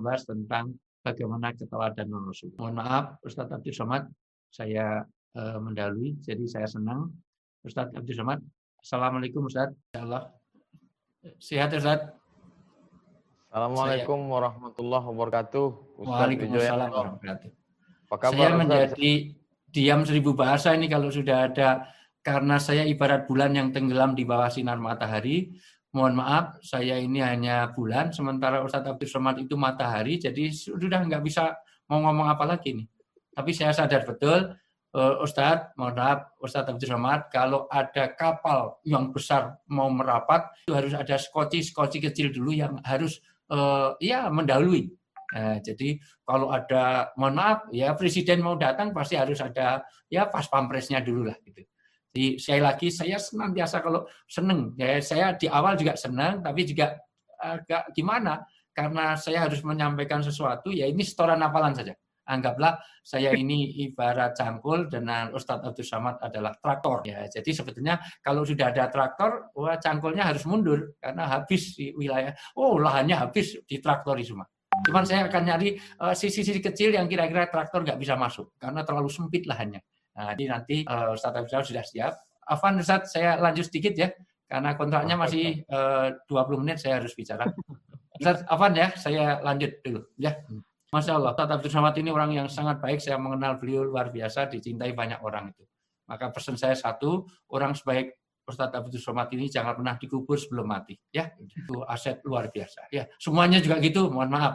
membahas tentang bagaimana keteladanan Rasul. Mohon maaf, Ustadz Abdul Somad, saya mendahului, jadi saya senang. Ustadz Abdul Somad, Assalamualaikum Ustadz. Insyaallah. Sehat Ustadz. Assalamualaikum warahmatullahi wabarakatuh. Waalaikumsalam warahmatullahi wabarakatuh. Saya menjadi diam 1000 bahasa ini kalau sudah ada, karena saya ibarat bulan yang tenggelam di bawah sinar matahari. Mohon maaf, saya ini hanya bulan, sementara Ustadz Abdul Somad itu matahari, jadi sudah nggak bisa mau ngomong apa lagi nih. Tapi saya sadar betul, Ustadz, mohon maaf, Ustadz Abdul Somad, kalau ada kapal yang besar mau merapat, itu harus ada skoci kecil dulu yang harus mendahului. Nah, jadi kalau ada, mohon maaf, ya presiden mau datang pasti harus ada ya pas pampresnya dulu lah gitu. Jadi sekali lagi saya senantiasa kalau seneng, ya saya di awal juga senang, tapi juga agak gimana karena saya harus menyampaikan sesuatu, ya ini setoran hafalan saja. Anggaplah saya ini ibarat cangkul dan Ustadz Abdul Somad adalah traktor. Ya, jadi sebetulnya kalau sudah ada traktor, wah cangkulnya harus mundur karena habis di wilayah, lahannya habis ditraktori semua. Cuman saya akan nyari sisi-sisi kecil yang kira-kira traktor nggak bisa masuk karena terlalu sempit lahannya. Nah, jadi nanti Ustadz Abdul Somad sudah siap. Afwan Ustadz, saya lanjut sedikit ya, karena kontraknya masih 20 menit saya harus bicara. Ustadz Afwan ya, saya lanjut dulu ya. Masya Allah, Ustadz Abdul Somad ini orang yang sangat baik, saya mengenal beliau luar biasa, dicintai banyak orang itu. Maka pesan saya satu, orang sebaik Ustadz Abdul Somad ini jangan pernah dikubur sebelum mati. Ya, itu aset luar biasa. Ya, semuanya juga gitu, mohon maaf.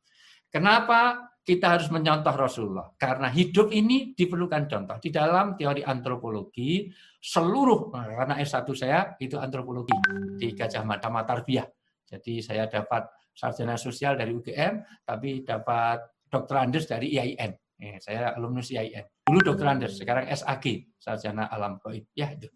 Kenapa kita harus mencontoh Rasulullah? Karena hidup ini diperlukan contoh. Di dalam teori antropologi, karena S1 saya itu antropologi di Gajah Mada Tarbiyah. Jadi saya dapat sarjana sosial dari UGM, tapi dapat Dr. Andes dari IAIN. Saya alumnus IAIN. Dulu Dr. Andes, sekarang SAG, sarjana alam gaib. Ya itu.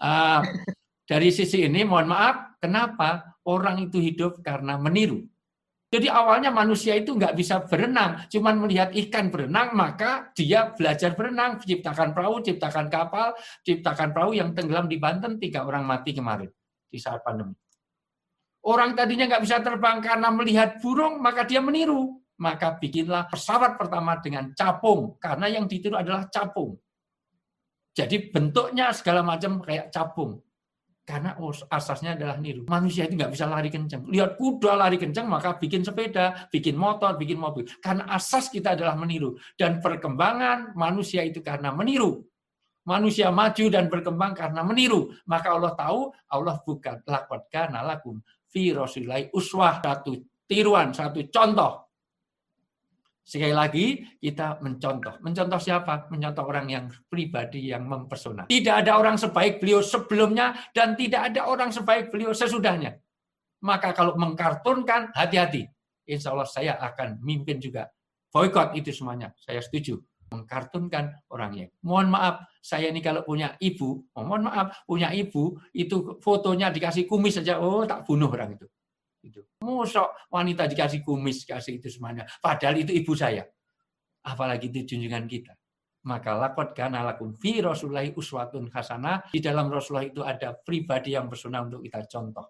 Dari sisi ini, mohon maaf, kenapa orang itu hidup karena meniru. Jadi awalnya manusia itu nggak bisa berenang, cuman melihat ikan berenang, maka dia belajar berenang, ciptakan perahu, ciptakan kapal, ciptakan perahu yang tenggelam di Banten, 3 orang mati kemarin di saat pandemi. Orang tadinya nggak bisa terbang karena melihat burung, maka dia meniru. Maka bikinlah pesawat pertama dengan capung, karena yang ditiru adalah capung. Jadi bentuknya segala macam kayak capung. Karena asasnya adalah niru. Manusia itu nggak bisa lari kencang. Lihat kuda lari kencang, maka bikin sepeda, bikin motor, bikin mobil. Karena asas kita adalah meniru. Dan perkembangan manusia itu karena meniru. Manusia maju dan berkembang karena meniru. Maka Allah tahu, Allah bukan laqad kana lakum fi rasulillahi uswah, satu tiruan, satu contoh. Sekali lagi, kita mencontoh. Mencontoh siapa? Mencontoh orang yang pribadi, yang mempesona. Tidak ada orang sebaik beliau sebelumnya, dan tidak ada orang sebaik beliau sesudahnya. Maka kalau mengkartunkan, hati-hati. Insya Allah saya akan mimpin juga. Boykot itu semuanya. Saya setuju. Mengkartunkan orangnya. Mohon maaf, saya ini kalau punya ibu, punya ibu, itu fotonya dikasih kumis saja, tak bunuh orang itu. Musok wanita dikasih kumis, kasih itu semuanya. Padahal itu ibu saya. Apalagi itu junjungan kita. Maka laqad kana lakum fi rasulillahi uswatun hasanah. Di dalam Rasulullah itu ada pribadi yang pesona untuk kita contoh.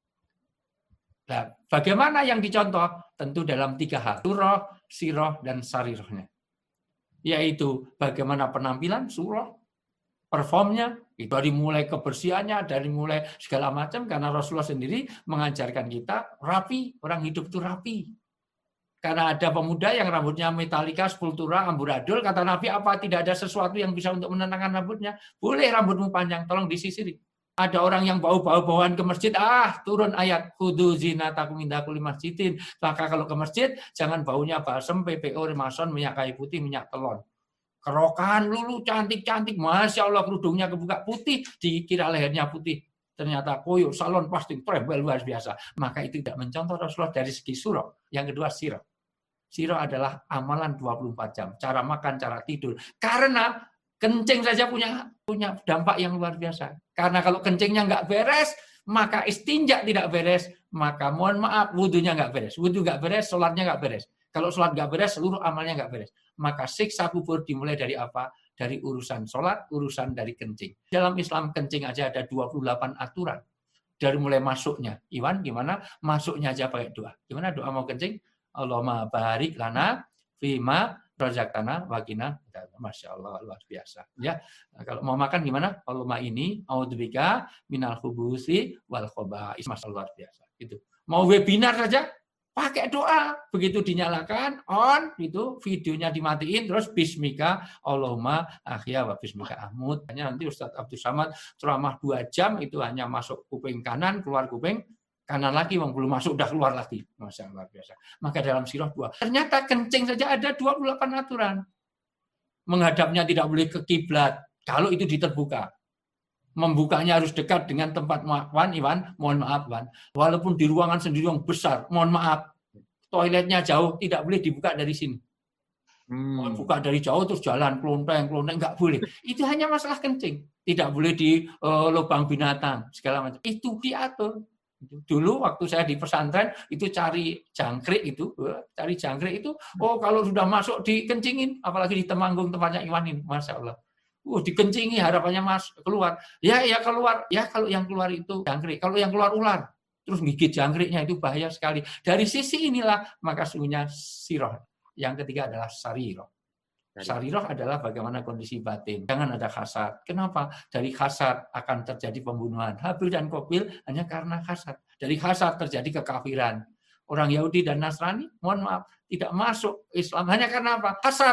Nah, bagaimana yang dicontoh? Tentu dalam 3 hal. Surah, sirah, dan sarirahnya. Yaitu bagaimana penampilan surah, performnya, itu dari mulai kebersihannya, dari mulai segala macam, karena Rasulullah sendiri mengajarkan kita rapi, orang hidup itu rapi. Karena ada pemuda yang rambutnya metalika, skulptura, amburadul, kata Nabi, apa tidak ada sesuatu yang bisa untuk menenangkan rambutnya? Boleh rambutmu panjang, tolong disisiri. Ada orang yang bau-bauan ke masjid, turun ayat, khudu zinatakum inda kulli masjidin. Maka kalau ke masjid, jangan baunya balsem, PPO, remason, minyak kayu putih, minyak telon. Kerokan lulu cantik-cantik, Masya Allah kerudungnya kebuka putih, dikira lehernya putih. Ternyata koyo, salon pasti trebel luar biasa. Maka itu tidak mencontoh Rasulullah dari segi surah. Yang kedua sirah. Sirah adalah amalan 24 jam. Cara makan, cara tidur. Karena kencing saja punya dampak yang luar biasa. Karena kalau kencingnya nggak beres, maka istinja tidak beres. Maka mohon maaf, wudhunya nggak beres. Wudhu nggak beres, sholatnya nggak beres. Kalau sholat nggak beres, seluruh amalnya nggak beres. Maka siksa kubur dimulai dari apa? Dari urusan sholat, urusan dari kencing. Dalam Islam kencing aja ada 28 aturan. Dari mulai masuknya. Iwan, gimana? Masuknya aja pakai doa. Gimana doa mau kencing? Allahumma barik lana fima razaqtana wa qina. Masya Allah, luar biasa. Ya, kalau mau makan gimana? Allahumma ini a'udzubika minal khubusi wal khaba'is. Masya Allah, luar biasa. Itu. Mau webinar saja pakai doa, begitu dinyalakan on, itu videonya dimatiin, terus bismika Allahumma ahya wa bismika ahmud. Hanya nanti Ustadz Abdul Samad ceramah 2 jam itu hanya masuk kuping kanan, keluar kuping kanan lagi, belum masuk udah keluar lagi. Masya Allah, biasa. Maka dalam sirah 2. Ternyata kencing saja ada 28 aturan. Menghadapnya tidak boleh ke kiblat kalau itu diterbuka. Membukanya harus dekat dengan tempat Iwan, mohon maaf Wan. Walaupun di ruangan sendiri yang besar, mohon maaf. Toiletnya jauh, tidak boleh dibuka dari sini. Buka dari jauh terus jalan klonteng nggak boleh. Itu hanya masalah kencing. Tidak boleh di lubang binatang segala macam. Itu diatur. Dulu waktu saya di pesantren itu cari jangkrik itu, kalau sudah masuk dikencingin, apalagi di Temanggung tempatnya Iwan ini, Masya Allah. Dikencingi harapannya keluar. Ya keluar. Ya kalau yang keluar itu jangkrik, kalau yang keluar ular, terus gigit jangkriknya itu bahaya sekali. Dari sisi inilah maka sungguhnya sirah. Yang ketiga adalah sariroh. Sariroh adalah bagaimana kondisi batin. Jangan ada hasad. Kenapa? Dari hasad akan terjadi pembunuhan. Habil dan Qabil hanya karena hasad. Dari hasad terjadi kekafiran. Orang Yahudi dan Nasrani, mohon maaf, tidak masuk Islam hanya karena apa? Hasad.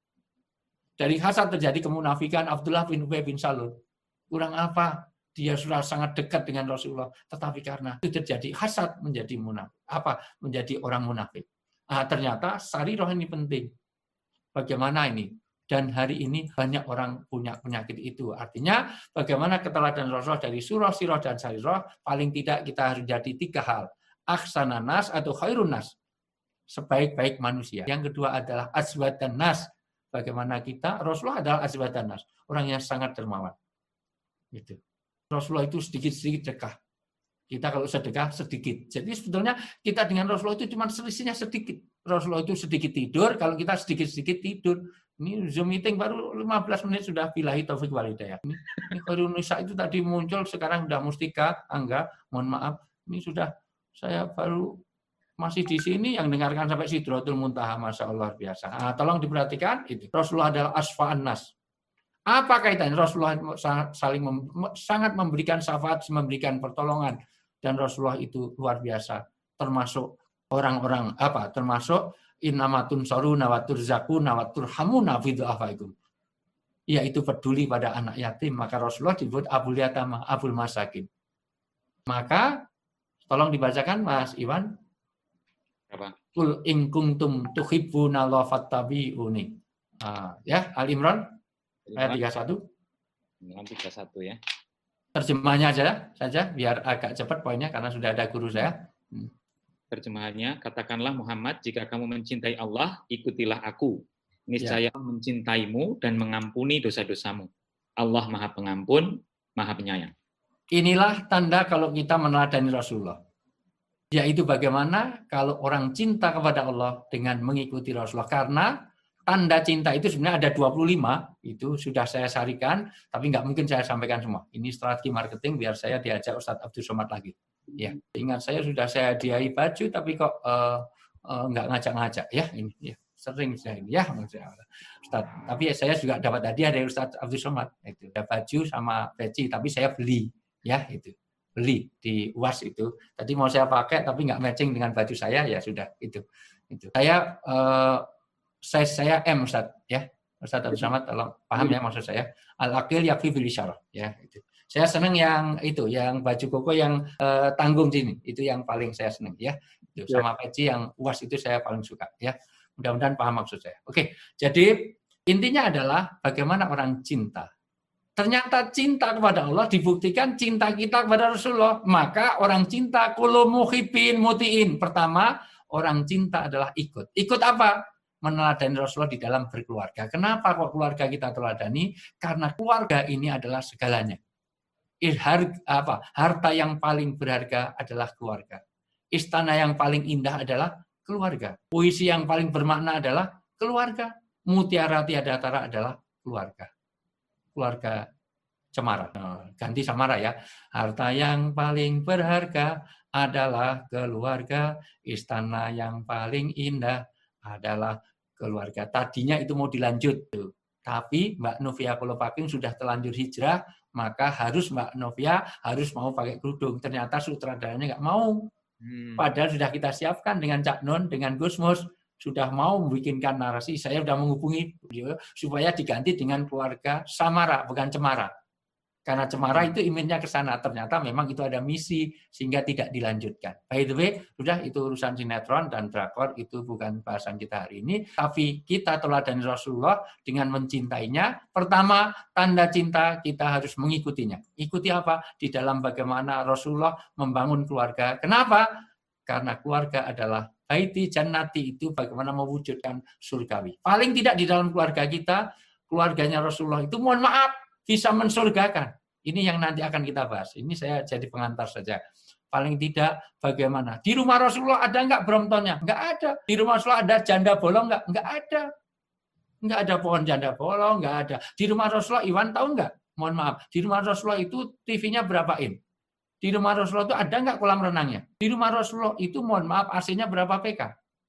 Dari hasad terjadi kemunafikan Abdullah bin Ubay bin Salul. Kurang apa? Dia sudah sangat dekat dengan Rasulullah. Tetapi karena itu terjadi hasad menjadi munafik. Menjadi orang munafik. Ternyata sariroh ini penting. Bagaimana ini? Dan hari ini banyak orang punya penyakit itu. Artinya bagaimana keteladanan Rasulullah dari surah, sirah, dan sariroh, paling tidak kita harus jadi 3 hal. Ahsanan nas atau khairun nas. Sebaik-baik manusia. Yang kedua adalah azwadan nas. Bagaimana kita, Rasulullah adalah azwadan nas. Orang yang sangat dermawan. Gitu. Rasulullah itu sedikit-sedikit sedekah. Kita kalau sedekah sedikit. Jadi sebetulnya kita dengan Rasulullah itu cuma selisihnya sedikit. Rasulullah itu sedikit tidur, kalau kita sedikit-sedikit tidur. Ini Zoom meeting baru 15 menit sudah billahi taufik wal hidayah. Ini Khairun Nisa itu tadi muncul, sekarang sudah Mustika, Angga, mohon maaf. Ini sudah saya baru masih di sini yang dengarkan sampai Sidratul Muntaha, Masya Allah biasa. Tolong diperhatikan, itu Rasulullah adalah asfa'an nas. Apa kaitannya? Rasulullah sangat memberikan syafaat, memberikan pertolongan. Dan Rasulullah itu luar biasa. Termasuk orang-orang termasuk innamatun saruna wa turzaquna wa turhamuna fi du'afaikum. Yaitu peduli pada anak yatim, maka Rasulullah disebut Abul Yatama, Abul Masakin. Maka tolong dibacakan Mas Iwan. Apa? Qul in kuntum tuhibbuna Allah fattabi'uni. Ya, Al Imran ayat 31. Imran 31 ya. Terjemahnya saja biar agak cepat poinnya karena sudah ada guru saya. Terjemahannya, katakanlah Muhammad, jika kamu mencintai Allah, ikutilah aku. Niscaya mencintaimu dan mengampuni dosa-dosamu. Allah Maha Pengampun, Maha Penyayang. Inilah tanda kalau kita meneladani Rasulullah. Yaitu bagaimana kalau orang cinta kepada Allah dengan mengikuti Rasulullah. Karena tanda cinta itu sebenarnya ada 25, itu sudah saya sarikan, tapi nggak mungkin saya sampaikan semua. Ini strategi marketing biar saya diajak Ustadz Abdul Somad lagi. Ya, ingat saya sudah saya hadiahi baju, tapi kok nggak ngajak-ngajak ya ini. Ya. Sering saya ini ya, Ustadz. Tapi saya juga dapat hadiah dari Ustadz Abdul Somad. Itu ada baju sama peci, tapi saya beli, ya itu beli di UAS itu. Tadi mau saya pakai, tapi nggak matching dengan baju saya, ya sudah itu. Saya M Ustaz ya. Ustaz Abdul Samad tolong paham ya maksud saya. Al-aqil yakfi bil isyarah ya itu. Saya senang yang itu, yang baju koko yang tanggung sini. Itu yang paling saya senang ya. Itu sama peci yang UAS itu saya paling suka ya. Mudah-mudahan paham maksud saya. Oke. Jadi intinya adalah bagaimana orang cinta. Ternyata cinta kepada Allah dibuktikan cinta kita kepada Rasulullah. Maka orang cinta kullu muhibbin mutiin. Pertama, orang cinta adalah ikut. Ikut apa? Meneladani Rasulullah di dalam berkeluarga. Kenapa kok keluarga kita teladani? Karena keluarga ini adalah segalanya. Harta yang paling berharga adalah keluarga. Istana yang paling indah adalah keluarga. Puisi yang paling bermakna adalah keluarga. Mutiara tiada tara adalah keluarga. Keluarga cemara. Ganti samara ya. Harta yang paling berharga adalah keluarga, istana yang paling indah adalah keluarga. Tadinya itu mau dilanjut, tapi Mbak Novia Kolopaking sudah terlanjur hijrah, maka harus Mbak Novia harus mau pakai kerudung. Ternyata sutradaranya nggak mau. Padahal sudah kita siapkan dengan Cak Non, dengan Gusmus, sudah mau membikinkan narasi. Saya sudah menghubungi beliau supaya diganti dengan keluarga Samara, bukan Cemara. Karena cemara itu imannya ke sana. Ternyata memang itu ada misi sehingga tidak dilanjutkan. By the way, sudah itu urusan sinetron dan drakor, itu bukan bahasan kita hari ini. Tapi kita teladani Rasulullah dengan mencintainya. Pertama, tanda cinta kita harus mengikutinya. Ikuti apa? Di dalam bagaimana Rasulullah membangun keluarga. Kenapa? Karena keluarga adalah baiti jannati, itu bagaimana mewujudkan surgawi. Paling tidak di dalam keluarga kita, keluarganya Rasulullah itu mohon maaf bisa mensurgakan. Ini yang nanti akan kita bahas. Ini saya jadi pengantar saja. Paling tidak bagaimana. Di rumah Rasulullah ada nggak Bromptonnya? Nggak ada. Di rumah Rasulullah ada janda bolong nggak? Nggak ada. Nggak ada pohon janda bolong, nggak ada. Di rumah Rasulullah, Iwan tahu nggak? Mohon maaf. Di rumah Rasulullah itu TV-nya berapa in? Di rumah Rasulullah itu ada nggak kolam renangnya? Di rumah Rasulullah itu mohon maaf AC-nya berapa PK?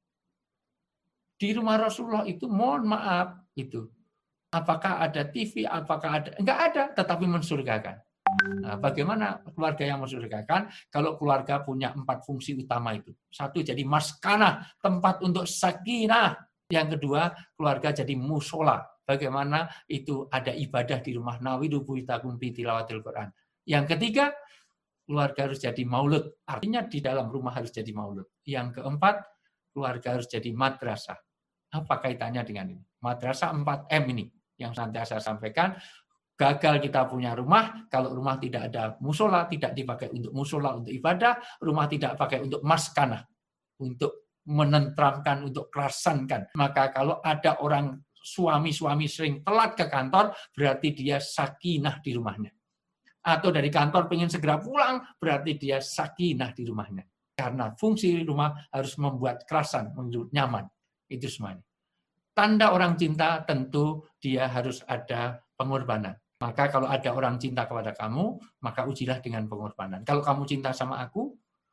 Di rumah Rasulullah itu mohon maaf itu. Apakah ada TV, apakah ada? Enggak ada, tetapi mensurgakan. Nah, bagaimana keluarga yang mensurgakan? Kalau keluarga punya 4 fungsi utama itu. 1, jadi maskanah, tempat untuk sakinah. Yang kedua, keluarga jadi musola. Bagaimana itu ada ibadah di rumah. Nawidu buitakum fi tilawatil Quran. Yang ketiga, keluarga harus jadi maulud. Artinya di dalam rumah harus jadi maulud. Yang keempat, keluarga harus jadi madrasah. Apa kaitannya dengan ini? Madrasah 4M ini yang nanti saya sampaikan. Gagal kita punya rumah, kalau rumah tidak ada musola, tidak dipakai untuk musola, untuk ibadah, rumah tidak pakai untuk maskanah, untuk menentramkan, untuk kerasankan. Maka kalau ada orang suami-suami sering telat ke kantor, berarti dia sakinah di rumahnya. Atau dari kantor pengen segera pulang, berarti dia sakinah di rumahnya. Karena fungsi rumah harus membuat kerasan, membuat nyaman. Itu semuanya. Tanda orang cinta tentu dia harus ada pengorbanan. Maka kalau ada orang cinta kepada kamu, maka ujilah dengan pengorbanan. Kalau kamu cinta sama aku,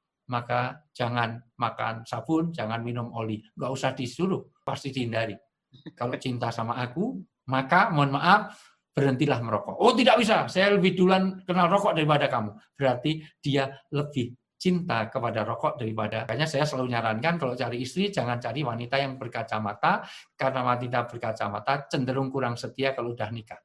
maka jangan makan sabun, jangan minum oli. Nggak usah disuruh, pasti dihindari. Kalau cinta sama aku, maka mohon maaf, berhentilah merokok. Oh tidak bisa, saya lebih duluan kenal rokok daripada kamu. Berarti dia lebih cinta kepada rokok daripada. Makanya saya selalu nyarankan kalau cari istri jangan cari wanita yang berkacamata, karena wanita berkacamata cenderung kurang setia kalau udah nikah.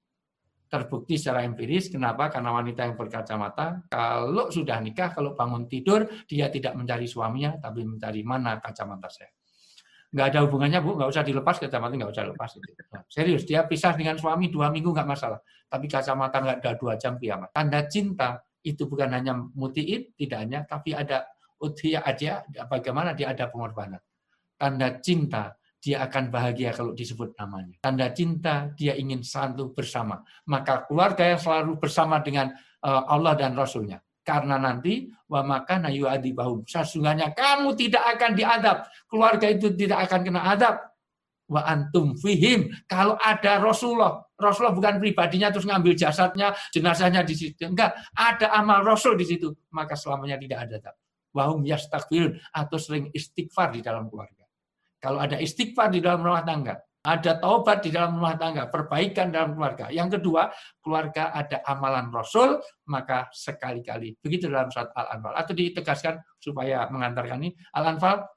Terbukti secara empiris, kenapa? Karena wanita yang berkacamata kalau sudah nikah, kalau bangun tidur dia tidak mencari suaminya, tapi mencari mana kacamata saya. Nggak ada hubungannya, Bu, nggak usah dilepas kacamata, nggak usah lepas. Serius, dia pisah dengan suami 2 minggu nggak masalah, tapi kacamata nggak ada 2 jam kiamat. Tanda cinta itu bukan hanya mutiin, tidak hanya, tapi ada udhiyah aja, bagaimana dia ada pengorbanan. Tanda cinta, dia akan bahagia kalau disebut namanya. Tanda cinta, dia ingin selalu bersama. Maka keluarga yang selalu bersama dengan Allah dan Rasulnya. Karena nanti, wa makana yu'adzibahum. Sesungguhnya kamu tidak akan diadab. Keluarga itu tidak akan kena adab. Wa antum fihim. Kalau ada Rasulullah bukan pribadinya terus ngambil jasadnya, jenazahnya di situ. Enggak, ada amal Rasul di situ, maka selamanya tidak ada adab. Wahum yastaghfirun, atau sering istighfar di dalam keluarga. Kalau ada istighfar di dalam rumah tangga, ada taubat di dalam rumah tangga, perbaikan dalam keluarga. Yang kedua, keluarga ada amalan Rasul, maka sekali-kali. Begitu dalam surat Al-Anfal. Atau ditegaskan supaya mengantarkan ini. Al-Anfal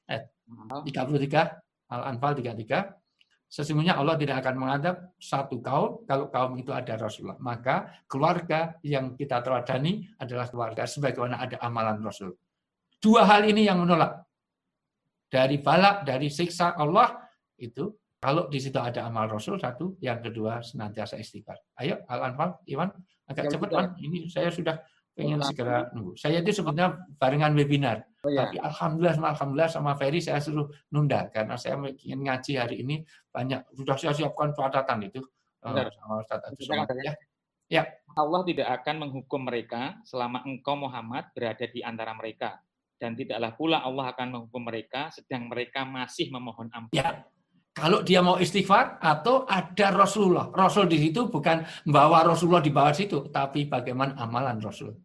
33. Al-Anfal 33, sesungguhnya Allah tidak akan mengadab satu kaum kalau kaum itu ada Rasulullah. Maka keluarga yang kita teladani adalah keluarga sebagaimana ada amalan Rasul. 2 hal ini yang menolak. Dari balak, dari siksa Allah, itu kalau di situ ada amal Rasul, 1, yang kedua senantiasa istighfar. Ayo Al-Anfal, Iwan, agak cepat, Wan. Ini saya sudah pengen segera nunggu. Saya itu sebenarnya barengan webinar. Tapi alhamdulillah sama Ferry saya suruh nunda karena saya ingin ngaji hari ini banyak. Sudah saya siapkan catatan itu sama Ustaz Agus. Ya. Allah tidak akan menghukum mereka selama engkau Muhammad berada di antara mereka, dan tidaklah pula Allah akan menghukum mereka sedang mereka masih memohon ampun. Ya. Kalau dia mau istighfar atau ada Rasulullah. Rasul di situ bukan membawa Rasulullah di bawah situ, tapi bagaimana amalan Rasul.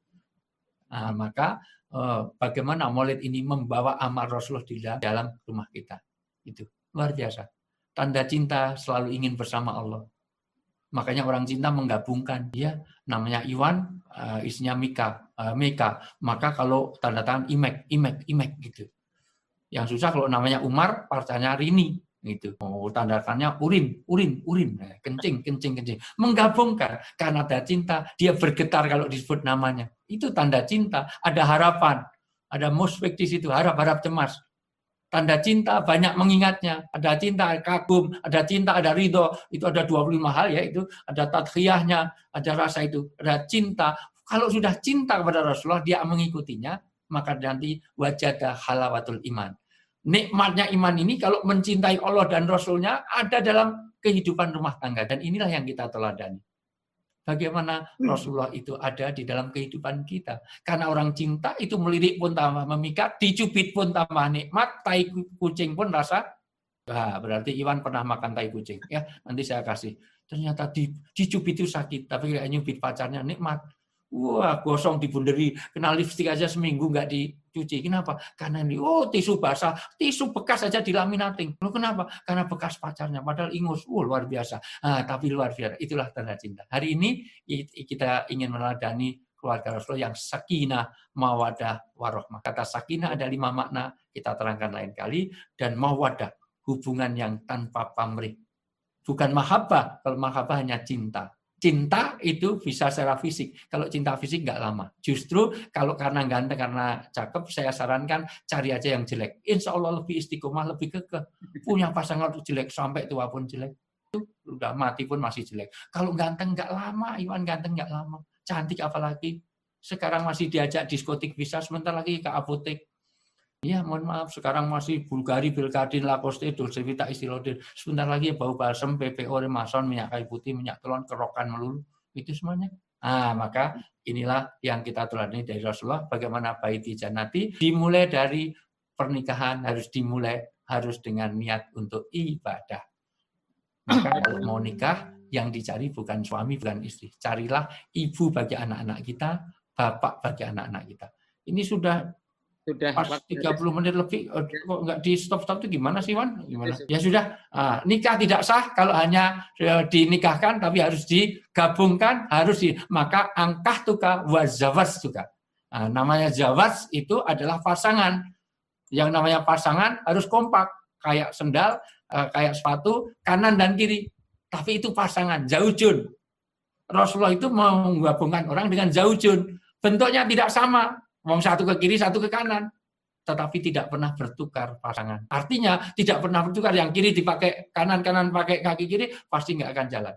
Nah, maka bagaimana Maulid ini membawa amal Rasulullah di dalam rumah kita. Itu luar biasa. Tanda cinta selalu ingin bersama Allah. Makanya orang cinta menggabungkan. Dia namanya Iwan, isinya Meka. Maka kalau tanda tangan Imek gitu. Yang susah kalau namanya Umar, partanya Rini. Gitu. Tandakannya urin, kencing. Menggabungkan karena ada cinta, dia bergetar kalau disebut namanya. Itu tanda cinta, ada harapan, ada musfik di situ, harap cemas. Tanda cinta banyak mengingatnya, ada cinta, kagum, ada cinta, ada ridho, itu ada 25 hal ya, itu ada tadkhiyahnya, ada rasa itu, ada cinta. Kalau sudah cinta kepada Rasulullah, dia mengikutinya, maka nanti wajada halawatul iman. Nikmatnya iman ini kalau mencintai Allah dan Rasulnya ada dalam kehidupan rumah tangga. Dan inilah yang kita teladani. Bagaimana Rasulullah itu ada di dalam kehidupan kita. Karena orang cinta itu melirik pun tambah memikat, dicubit pun tambah nikmat, tai kucing pun rasa. Nah, berarti Iwan pernah makan tai kucing. Ya, nanti saya kasih. Ternyata dicubit itu sakit, tapi kayak nyubit pacarnya nikmat. Wah, gosong dibunderi, kena lipstik aja seminggu nggak dicuci. Kenapa? Karena ini, tisu basah, tisu bekas aja dilaminating. Loh, kenapa? Karena bekas pacarnya, padahal ingus. Luar biasa. Tapi luar biasa, itulah tanda cinta. Hari ini kita ingin meneladani keluarga Rasulullah yang sakinah, mawadah, warohmah. Kata sakinah ada 5 makna, kita terangkan lain kali. Dan mawadah, hubungan yang tanpa pamrih. Bukan mahabbah, kalau mahabbah hanya cinta. Cinta itu bisa secara fisik. Kalau cinta fisik nggak lama. Justru kalau karena ganteng, karena cakep, saya sarankan cari aja yang jelek. Insya Allah lebih istiqomah, lebih kekeh. Punya pasangan jelek sampai tua pun jelek. Itu udah mati pun masih jelek. Kalau ganteng nggak lama, Iwan ganteng nggak lama. Cantik apalagi. Sekarang masih diajak diskotik bisa, sebentar lagi ke apotek. Iya, mohon maaf, sekarang masih Bulgari, Belkadin, Lacoste, Dolce Vita, Istilodin. Sebentar lagi bau balsem, PPO, Remason, minyak kayu putih, minyak telon, kerokan melulu. Itu semuanya. Maka inilah yang kita teladani dari Rasulullah. Bagaimana baiti jannati dimulai dari pernikahan, harus dengan niat untuk ibadah. Maka kalau mau nikah, yang dicari bukan suami, bukan istri. Carilah ibu bagi anak-anak kita, bapak bagi anak-anak kita. Ini sudah pas 30 menit lebih, kok nggak di stop itu gimana sih, Wan? Gimana? Ya sudah, nikah tidak sah kalau hanya dinikahkan, tapi harus digabungkan, maka angkah tuka wazawaz juga. Namanya zawaz itu adalah pasangan. Yang namanya pasangan harus kompak, kayak sendal, kayak sepatu, kanan dan kiri. Tapi itu pasangan, zaujun. Rasulullah itu menggabungkan orang dengan zaujun. Bentuknya tidak sama. Mau satu ke kiri, satu ke kanan. Tetapi tidak pernah bertukar pasangan. Artinya tidak pernah bertukar. Yang kiri dipakai kanan pakai kaki kiri, pasti nggak akan jalan.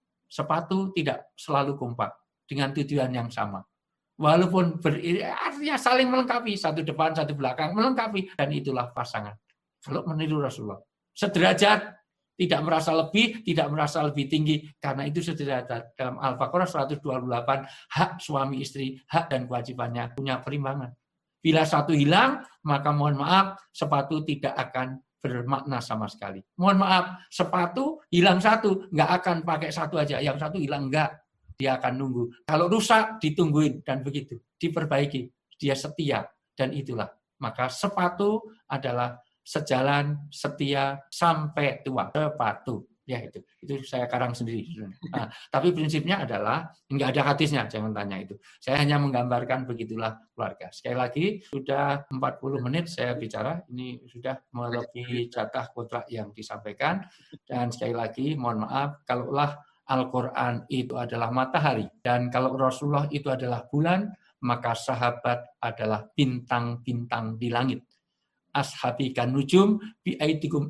Sepatu tidak selalu kompak. Dengan tujuan yang sama. Walaupun artinya saling melengkapi. Satu depan, satu belakang. Melengkapi. Dan itulah pasangan. Kalau meniru Rasulullah. Sederajat. Tidak merasa lebih, tidak merasa lebih tinggi. Karena itu sederajat. Dalam Al-Baqarah 128, hak suami istri, hak dan kewajibannya punya perimbangan. Bila satu hilang, maka mohon maaf, sepatu tidak akan bermakna sama sekali. Mohon maaf, sepatu hilang satu, nggak akan pakai satu aja. Yang satu hilang, enggak. Dia akan nunggu. Kalau rusak, ditungguin. Dan begitu. Diperbaiki. Dia setia. Dan itulah. Maka sepatu adalah sejalan setia sampai tua. Sepatu. Ya itu saya karang sendiri. Tapi prinsipnya adalah nggak ada hadisnya, jangan tanya itu. Saya hanya menggambarkan begitulah keluarga. Sekali lagi sudah 40 menit saya bicara, ini sudah melebihi jatah kontrak yang disampaikan. Dan sekali lagi mohon maaf, kalaulah Al-Quran itu adalah matahari dan kalau Rasulullah itu adalah bulan, maka sahabat adalah bintang-bintang di langit. Ashabi kan nujum biaitikum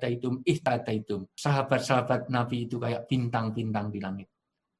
ihtadaitum. Sahabat-sahabat Nabi itu kayak bintang-bintang di langit.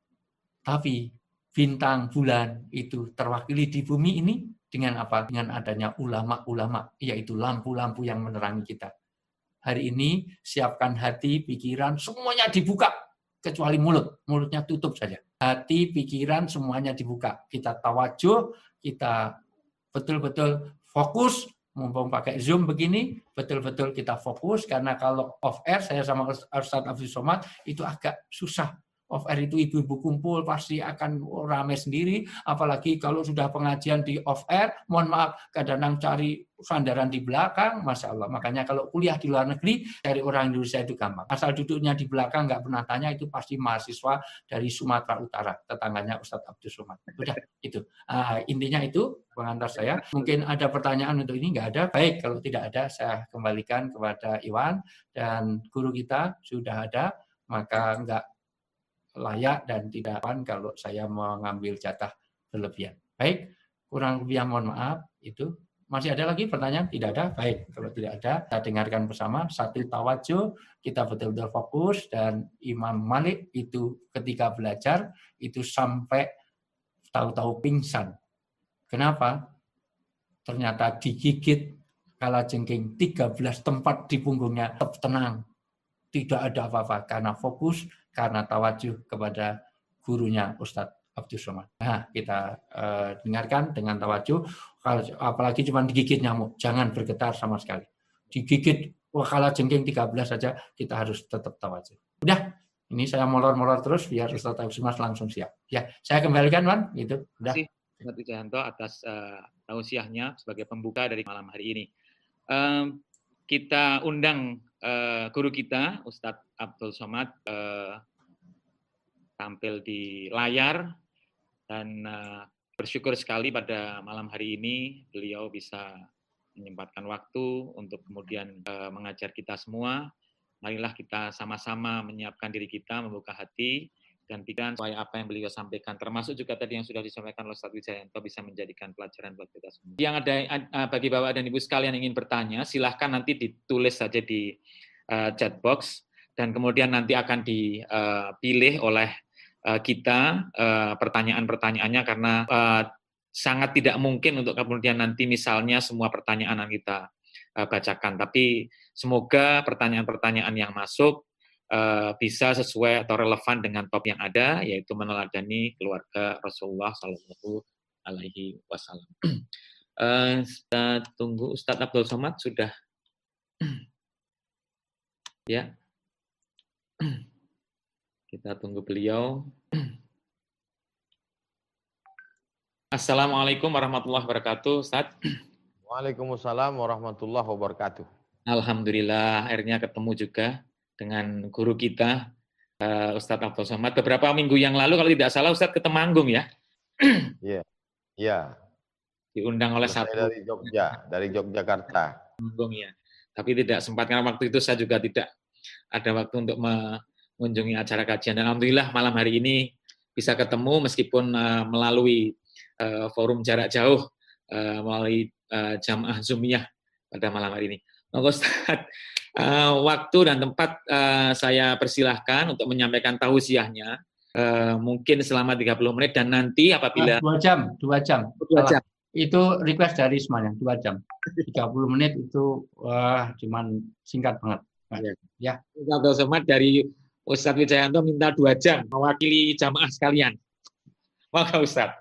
Tapi bintang bulan itu terwakili di bumi ini dengan apa? Dengan adanya ulama-ulama, yaitu lampu-lampu yang menerangi kita. Hari ini siapkan hati, pikiran, semuanya dibuka kecuali mulut. Mulutnya tutup saja. Hati, pikiran semuanya dibuka. Kita tawajuh, kita betul-betul fokus mumpung pakai Zoom begini, betul-betul kita fokus, karena kalau off air, saya sama Ustadz Abdul Somad, itu agak susah. Off air itu ibu-ibu kumpul, pasti akan rame sendiri, apalagi kalau sudah pengajian di off air, mohon maaf, kadang-kadang cari sandaran di belakang, Masya Allah. Makanya kalau kuliah di luar negeri, dari orang Indonesia itu gampang. Asal duduknya di belakang, nggak pernah tanya, itu pasti mahasiswa dari Sumatera Utara, tetangganya Ustadz Abdul Somad. Udah, itu. Intinya itu, pengantar saya. Mungkin ada pertanyaan untuk ini, nggak ada. Baik, kalau tidak ada, saya kembalikan kepada Iwan, dan guru kita sudah ada, maka nggak layak dan tidak aman kalau saya mengambil jatah berlebihan. Baik, kurang lebih mohon maaf. Itu masih ada lagi pertanyaan? Tidak ada. Baik, kalau tidak ada, kita dengarkan bersama. Satu, tawajuh, kita betul-betul fokus, dan Imam Malik itu ketika belajar itu sampai tahu-tahu pingsan. Kenapa? Ternyata digigit kalajengking 13 tempat di punggungnya, tetap tenang. Tidak ada apa-apa, karena fokus, karena tawajuh kepada gurunya Ustadz Abdul Somad. Nah, kita dengarkan dengan tawajuh, apalagi cuma digigit nyamuk, jangan bergetar sama sekali. Digigit kalajengking 13 saja, kita harus tetap tawajuh. Udah, ini saya molor-molor terus, biar Ustadz Abdul Somad langsung siap. Ya, saya kembalikan, Wan. Gitu. Udah. Terima kasih, Ustadz Wijayanto, atas tausiahnya sebagai pembuka dari malam hari ini. Kita undang guru kita, Ustadz Abdul Somad, tampil di layar, dan bersyukur sekali pada malam hari ini beliau bisa menyempatkan waktu untuk kemudian mengajar kita semua. Marilah kita sama-sama menyiapkan diri kita, membuka hati dan pikiran supaya apa yang beliau sampaikan, termasuk juga tadi yang sudah disampaikan oleh Ustadz Wijayanto, bisa menjadikan pelajaran buat kita semua. Yang ada bagi Bapak dan Ibu sekalian yang ingin bertanya, silahkan nanti ditulis saja di chat box, dan kemudian nanti akan dipilih oleh kita pertanyaan-pertanyaannya, karena sangat tidak mungkin untuk kemudian nanti misalnya semua pertanyaan yang kita bacakan, tapi semoga pertanyaan-pertanyaan yang masuk bisa sesuai atau relevan dengan topik yang ada, yaitu meneladani keluarga Rasulullah Shallallahu Alaihi Wasallam. Kita tunggu Ustadz Abdul Somad sudah, ya. Kita tunggu beliau. Assalamualaikum warahmatullahi wabarakatuh, Ustadz. Waalaikumsalam warahmatullahi wabarakatuh. Alhamdulillah, akhirnya ketemu juga dengan guru kita, Ustadz Abdul Somad. Beberapa minggu yang lalu, kalau tidak salah, Ustadz ke Temanggung ya? Iya. Yeah. Diundang oleh dari Yogyakarta. Temanggung ya. Tapi tidak sempat, karena waktu itu saya juga tidak ada waktu untuk mengunjungi acara kajian. Dan alhamdulillah malam hari ini bisa ketemu meskipun melalui forum jarak jauh, melalui jamaah Zoomiyah pada malam hari ini. Monggo Ustaz, waktu dan tempat saya persilahkan untuk menyampaikan tausiahnya, mungkin selama 30 menit, dan nanti apabila 2 jam. Itu request dari semuanya, 2 jam. 30 menit itu cuman singkat banget. Ya. Abdul Somad dari Ustadz Wijayanto minta 2 jam mewakili jamaah sekalian. Maka Ustadz.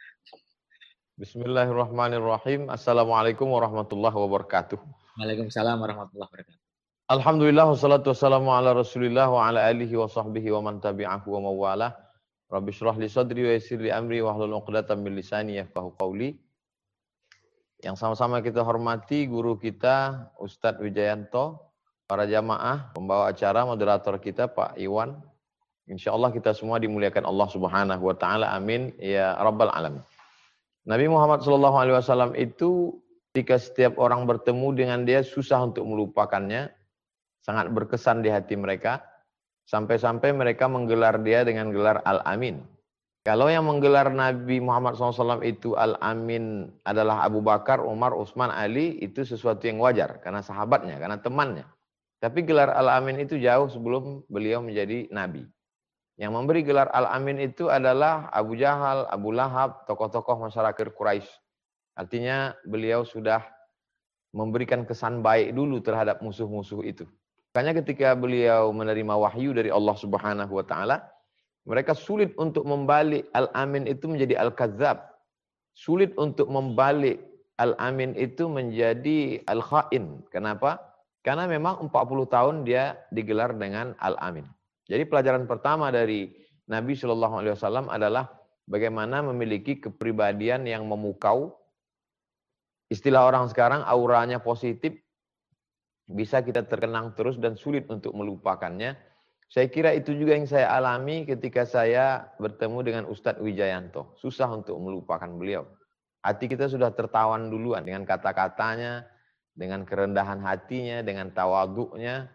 Bismillahirrahmanirrahim. Assalamualaikum warahmatullahi wabarakatuh. Waalaikumsalam warahmatullahi wabarakatuh. Alhamdulillah, wassalatu wassalamu ala rasulillah wa ala alihi wa sahbihi wa man tabi'ahu wa mawalah. Rabbi syrah li sadri wa yassir li amri wa hlul 'uqdatam min lisani yafqahu qawli. Yang sama-sama kita hormati guru kita Ustadz Wijayanto, para jamaah, pembawa acara, moderator kita Pak Iwan. Insyaallah kita semua dimuliakan Allah Subhanahu wa taala. Amin ya rabbal alamin. Nabi Muhammad SAW itu ketika setiap orang bertemu dengan dia susah untuk melupakannya, sangat berkesan di hati mereka, sampai-sampai mereka menggelar dia dengan gelar Al-Amin. Kalau yang menggelar Nabi Muhammad SAW itu Al-Amin adalah Abu Bakar, Umar, Utsman, Ali, itu sesuatu yang wajar, karena sahabatnya, karena temannya. Tapi gelar Al-Amin itu jauh sebelum beliau menjadi Nabi. Yang memberi gelar Al-Amin itu adalah Abu Jahal, Abu Lahab, tokoh-tokoh masyarakat Quraisy. Artinya beliau sudah memberikan kesan baik dulu terhadap musuh-musuh itu. Makanya ketika beliau menerima wahyu dari Allah Subhanahu wa taala, mereka sulit untuk membalik Al-Amin itu menjadi Al-Kadzab. Sulit untuk membalik Al-Amin itu menjadi Al-Khain. Kenapa? Karena memang 40 tahun dia digelar dengan Al-Amin. Jadi pelajaran pertama dari Nabi SAW adalah bagaimana memiliki kepribadian yang memukau. Istilah orang sekarang, auranya positif, bisa kita terkenang terus dan sulit untuk melupakannya. Saya kira itu juga yang saya alami ketika saya bertemu dengan Ustadz Wijayanto. Susah untuk melupakan beliau. Hati kita sudah tertawan duluan dengan kata-katanya, dengan kerendahan hatinya, dengan tawaduknya.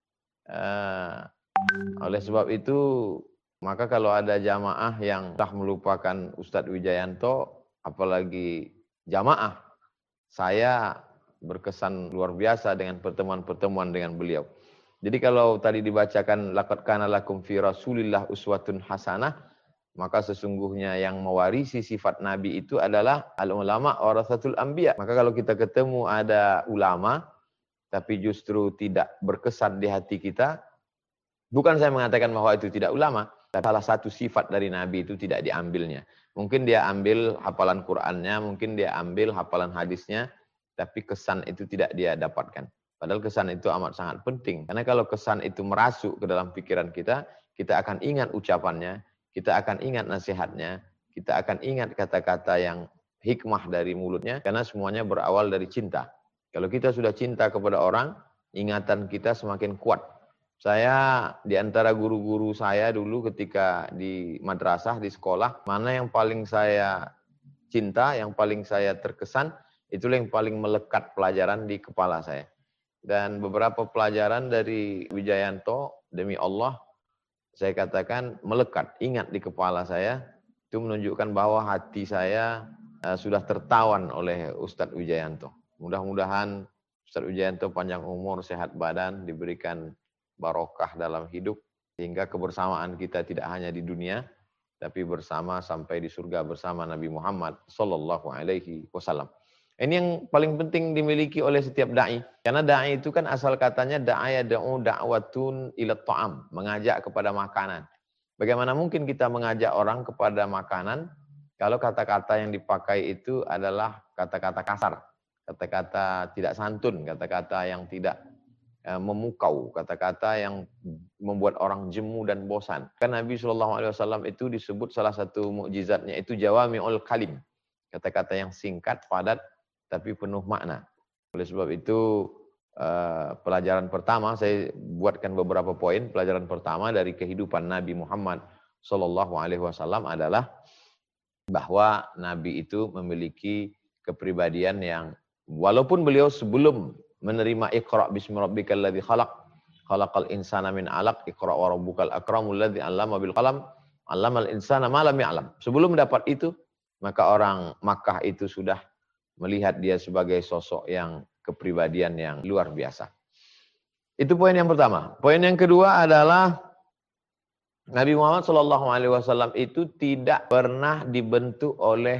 Oleh sebab itu, maka kalau ada jamaah yang telah melupakan Ustadz Wijayanto, apalagi jamaah, saya berkesan luar biasa dengan pertemuan-pertemuan dengan beliau. Jadi kalau tadi dibacakan laqad kana lakum fi Rasulillah uswatun hasanah, maka sesungguhnya yang mewarisi sifat Nabi itu adalah al-ulama warasatul anbiya. Maka kalau kita ketemu ada ulama tapi justru tidak berkesan di hati kita, bukan saya mengatakan bahwa itu tidak ulama, tapi salah satu sifat dari Nabi itu tidak diambilnya. Mungkin dia ambil hafalan Qur'annya, mungkin dia ambil hafalan hadisnya, tapi kesan itu tidak dia dapatkan. Padahal kesan itu amat sangat penting. Karena kalau kesan itu merasuk ke dalam pikiran kita, kita akan ingat ucapannya, kita akan ingat nasihatnya, kita akan ingat kata-kata yang hikmah dari mulutnya, karena semuanya berawal dari cinta. Kalau kita sudah cinta kepada orang, ingatan kita semakin kuat. Saya di antara guru-guru saya dulu ketika di madrasah, di sekolah, mana yang paling saya cinta, yang paling saya terkesan, itulah yang paling melekat pelajaran di kepala saya. Dan beberapa pelajaran dari Wijayanto, demi Allah, saya katakan melekat, ingat di kepala saya. Itu menunjukkan bahwa hati saya sudah tertawan oleh Ustadz Wijayanto. Mudah-mudahan Ustadz Wijayanto panjang umur, sehat badan, diberikan barokah dalam hidup, sehingga kebersamaan kita tidak hanya di dunia, tapi bersama sampai di surga bersama Nabi Muhammad SAW. Ini yang paling penting dimiliki oleh setiap da'i. Karena da'i itu kan asal katanya da'aya da'u da'watun ila ta'am, mengajak kepada makanan. Bagaimana mungkin kita mengajak orang kepada makanan kalau kata-kata yang dipakai itu adalah kata-kata kasar, kata-kata tidak santun, kata-kata yang tidak memukau, kata-kata yang membuat orang jemu dan bosan. Kan Nabi SAW itu disebut salah satu mukjizatnya itu jawami'ul kalim, kata-kata yang singkat, padat, tapi penuh makna. Oleh sebab itu pelajaran pertama, saya buatkan beberapa poin. Pelajaran pertama dari kehidupan Nabi Muhammad SAW adalah bahwa Nabi itu memiliki kepribadian yang walaupun beliau sebelum menerima Iqra bismi rabbikal ladzi khalaq, khalaqal insana min 'alaq, Iqra wa rabbukal akramul ladzi 'allama bil qalam, 'allamal insana ma lam ya'lam. Sebelum dapat itu, maka orang Makkah itu sudah melihat dia sebagai sosok yang kepribadian yang luar biasa. Itu poin yang pertama. Poin yang kedua adalah Nabi Muhammad SAW itu tidak pernah dibentuk oleh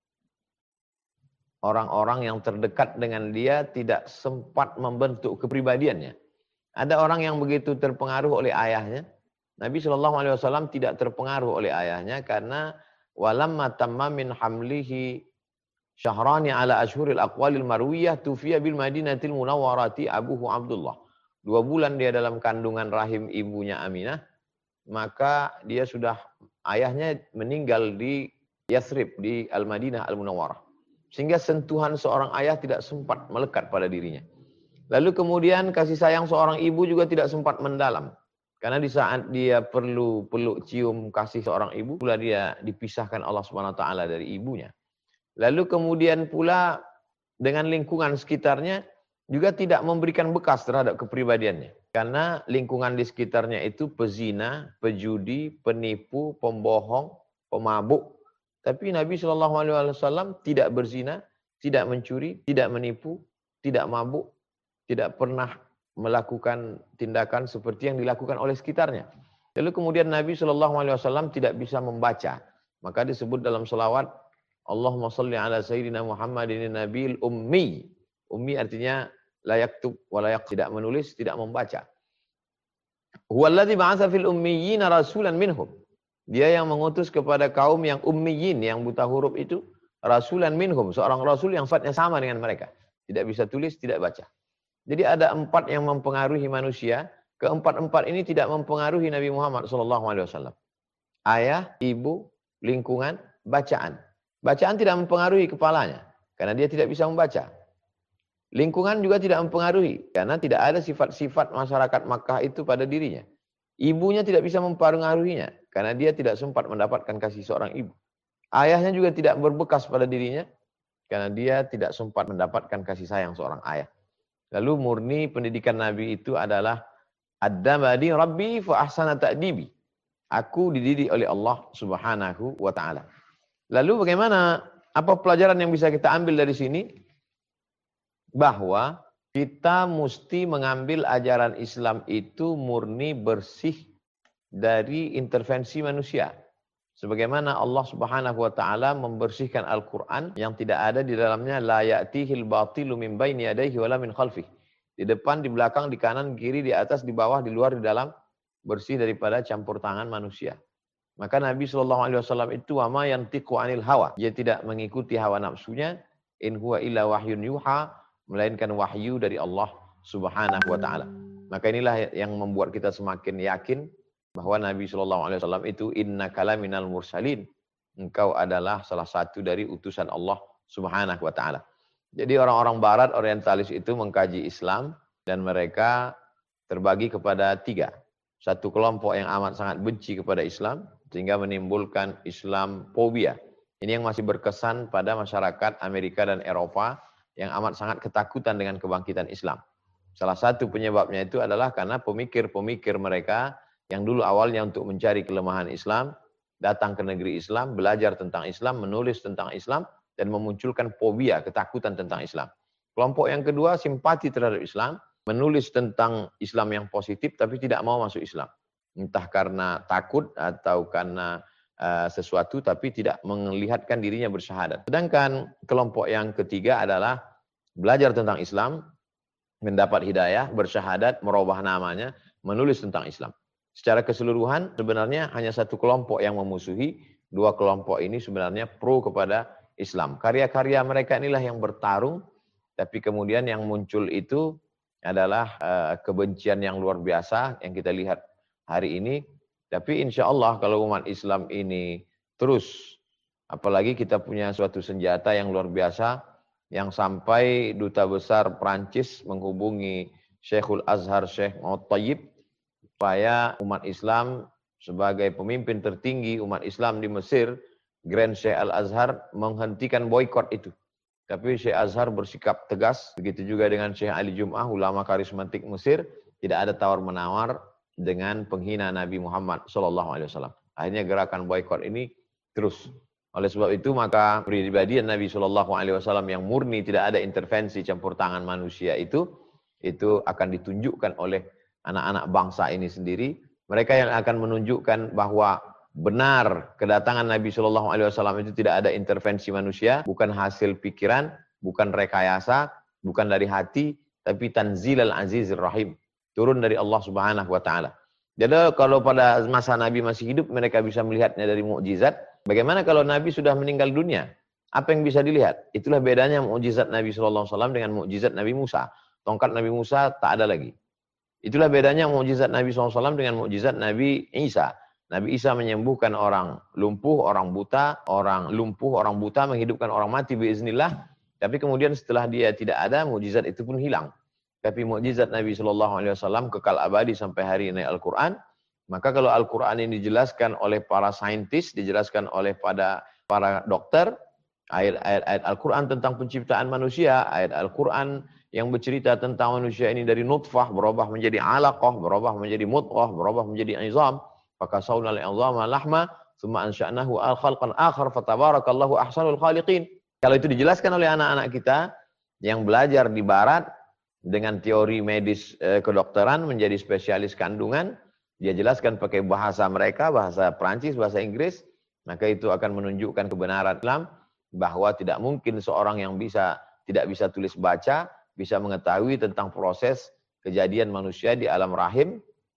orang-orang yang terdekat dengan dia, tidak sempat membentuk kepribadiannya. Ada orang yang begitu terpengaruh oleh ayahnya. Nabi SAW tidak terpengaruh oleh ayahnya karena walamma tamma min hamlihi syahrani ala ashhuril aqwalil marwiyah tufiya bil madinatil munawwarati abuhu Abdullah. 2 bulan dia dalam kandungan rahim ibunya Aminah, maka dia sudah, ayahnya meninggal di Yathrib, di Al-Madinah Al-Munawwarah. Sehingga sentuhan seorang ayah tidak sempat melekat pada dirinya. Lalu kemudian kasih sayang seorang ibu juga tidak sempat mendalam. Karena di saat dia perlu peluk cium kasih seorang ibu, pula dia dipisahkan Allah SWT dari ibunya. Lalu kemudian pula dengan lingkungan sekitarnya juga tidak memberikan bekas terhadap kepribadiannya. Karena lingkungan di sekitarnya itu pezina, pejudi, penipu, pembohong, pemabuk. Tapi Nabi SAW tidak berzina, tidak mencuri, tidak menipu, tidak mabuk, tidak pernah melakukan tindakan seperti yang dilakukan oleh sekitarnya. Lalu kemudian Nabi SAW tidak bisa membaca. Maka disebut dalam selawat, Allahumma salli ala Sayyidina Muhammadin Nabil Ummi. Ummi artinya la yaktub wa la tidak menulis, tidak membaca. Huwallazi ba'atsa fil ummiyina rasulan minhum. Dia yang mengutus kepada kaum yang ummiyin, yang buta huruf itu, rasulan minhum, seorang rasul yang sifatnya sama dengan mereka. Tidak bisa tulis, tidak baca. Jadi ada 4 yang mempengaruhi manusia. Keempat-empat ini tidak mempengaruhi Nabi Muhammad SAW. Ayah, ibu, lingkungan, bacaan. Bacaan tidak mempengaruhi kepalanya, karena dia tidak bisa membaca. Lingkungan juga tidak mempengaruhi, karena tidak ada sifat-sifat masyarakat Makkah itu pada dirinya. Ibunya tidak bisa mempengaruhinya, karena dia tidak sempat mendapatkan kasih seorang ibu. Ayahnya juga tidak berbekas pada dirinya, karena dia tidak sempat mendapatkan kasih sayang seorang ayah. Lalu murni pendidikan Nabi itu adalah Addabani Rabbi fa ahsana ta'dibi. Aku dididik oleh Allah Subhanahu wa taala. Lalu bagaimana, apa pelajaran yang bisa kita ambil dari sini? Bahwa kita mesti mengambil ajaran Islam itu murni bersih dari intervensi manusia. Sebagaimana Allah Subhanahu wa taala membersihkan Al-Qur'an yang tidak ada di dalamnya la ya'tihil batilu min baini yadayhi wala min khalfihi. Di depan, di belakang, di kanan, kiri, di atas, di bawah, di luar, di dalam, bersih daripada campur tangan manusia. Maka Nabi SAW itu wama yantiqu anil hawa. Dia tidak mengikuti hawa nafsunya. In huwa illa wahyun yuha, melainkan wahyu dari Allah Subhanahu wa taala. Maka inilah yang membuat kita semakin yakin bahwa Nabi SAW itu innaka laminal mursalin. Engkau adalah salah satu dari utusan Allah Subhanahu wa taala. Jadi orang-orang barat orientalis itu mengkaji Islam dan mereka terbagi kepada 3. Satu kelompok yang amat sangat benci kepada Islam sehingga menimbulkan Islamfobia. Ini yang masih berkesan pada masyarakat Amerika dan Eropa yang amat sangat ketakutan dengan kebangkitan Islam. Salah satu penyebabnya itu adalah karena pemikir-pemikir mereka yang dulu awalnya untuk mencari kelemahan Islam, datang ke negeri Islam, belajar tentang Islam, menulis tentang Islam, dan memunculkan fobia, ketakutan tentang Islam. Kelompok yang kedua simpati terhadap Islam, menulis tentang Islam yang positif tapi tidak mau masuk Islam. Entah karena takut atau karena sesuatu tapi tidak melihatkan dirinya bersyahadat. Sedangkan kelompok yang ketiga adalah belajar tentang Islam, mendapat hidayah, bersyahadat, merubah namanya, menulis tentang Islam. Secara keseluruhan sebenarnya hanya satu kelompok yang memusuhi, 2 kelompok ini sebenarnya pro kepada Islam. Karya-karya mereka inilah yang bertarung, tapi kemudian yang muncul itu adalah kebencian yang luar biasa yang kita lihat hari ini. Tapi insya Allah kalau umat Islam ini terus, apalagi kita punya suatu senjata yang luar biasa, yang sampai Duta Besar Prancis menghubungi Syekhul Azhar Syekh Muhammad Thayyib, supaya umat Islam sebagai pemimpin tertinggi umat Islam di Mesir, Grand Syekh Al-Azhar menghentikan boikot itu. Tapi Syekh Azhar bersikap tegas, begitu juga dengan Syekh Ali Jum'ah, ulama karismatik Mesir, tidak ada tawar-menawar dengan penghina Nabi Muhammad SAW. Akhirnya gerakan boikot ini terus. Oleh sebab itu maka kepribadian Nabi SAW yang murni tidak ada intervensi campur tangan manusia itu akan ditunjukkan oleh anak-anak bangsa ini sendiri. Mereka yang akan menunjukkan bahwa benar kedatangan Nabi SAW itu tidak ada intervensi manusia, bukan hasil pikiran, bukan rekayasa, bukan dari hati, tapi tanzilal azizir rahim, turun dari Allah Subhanahu wa taala. Jadi kalau pada masa Nabi masih hidup mereka bisa melihatnya dari mukjizat, bagaimana kalau Nabi sudah meninggal dunia? Apa yang bisa dilihat? Itulah bedanya mukjizat Nabi SAW dengan mukjizat Nabi Musa. Tongkat Nabi Musa tak ada lagi. Itulah bedanya mukjizat Nabi SAW dengan mukjizat Nabi Isa. Nabi Isa menyembuhkan orang lumpuh, orang buta, orang buta menghidupkan orang mati biiznillah. Tapi kemudian setelah dia tidak ada, mukjizat itu pun hilang. Tapi mukjizat Nabi SAW kekal abadi sampai hari ini Al-Quran. Maka kalau Al-Quran ini dijelaskan oleh para saintis, dijelaskan oleh para dokter, ayat-ayat Al-Quran tentang penciptaan manusia, ayat Al-Quran yang bercerita tentang manusia ini dari nutfah, berubah menjadi alaqah, berubah menjadi mudghah, berubah menjadi izam. Fakasawna al-'idhama lahma thumma ansha'nahu khalqan akhar fatabarakallahu ahsanul khaliqin. Kalau itu dijelaskan oleh anak-anak kita yang belajar di barat dengan teori medis kedokteran menjadi spesialis kandungan, dia jelaskan pakai bahasa mereka, bahasa Prancis, bahasa Inggris, maka itu akan menunjukkan kebenaran Islam bahwa tidak mungkin seorang yang tidak bisa tulis baca bisa mengetahui tentang proses kejadian manusia di alam rahim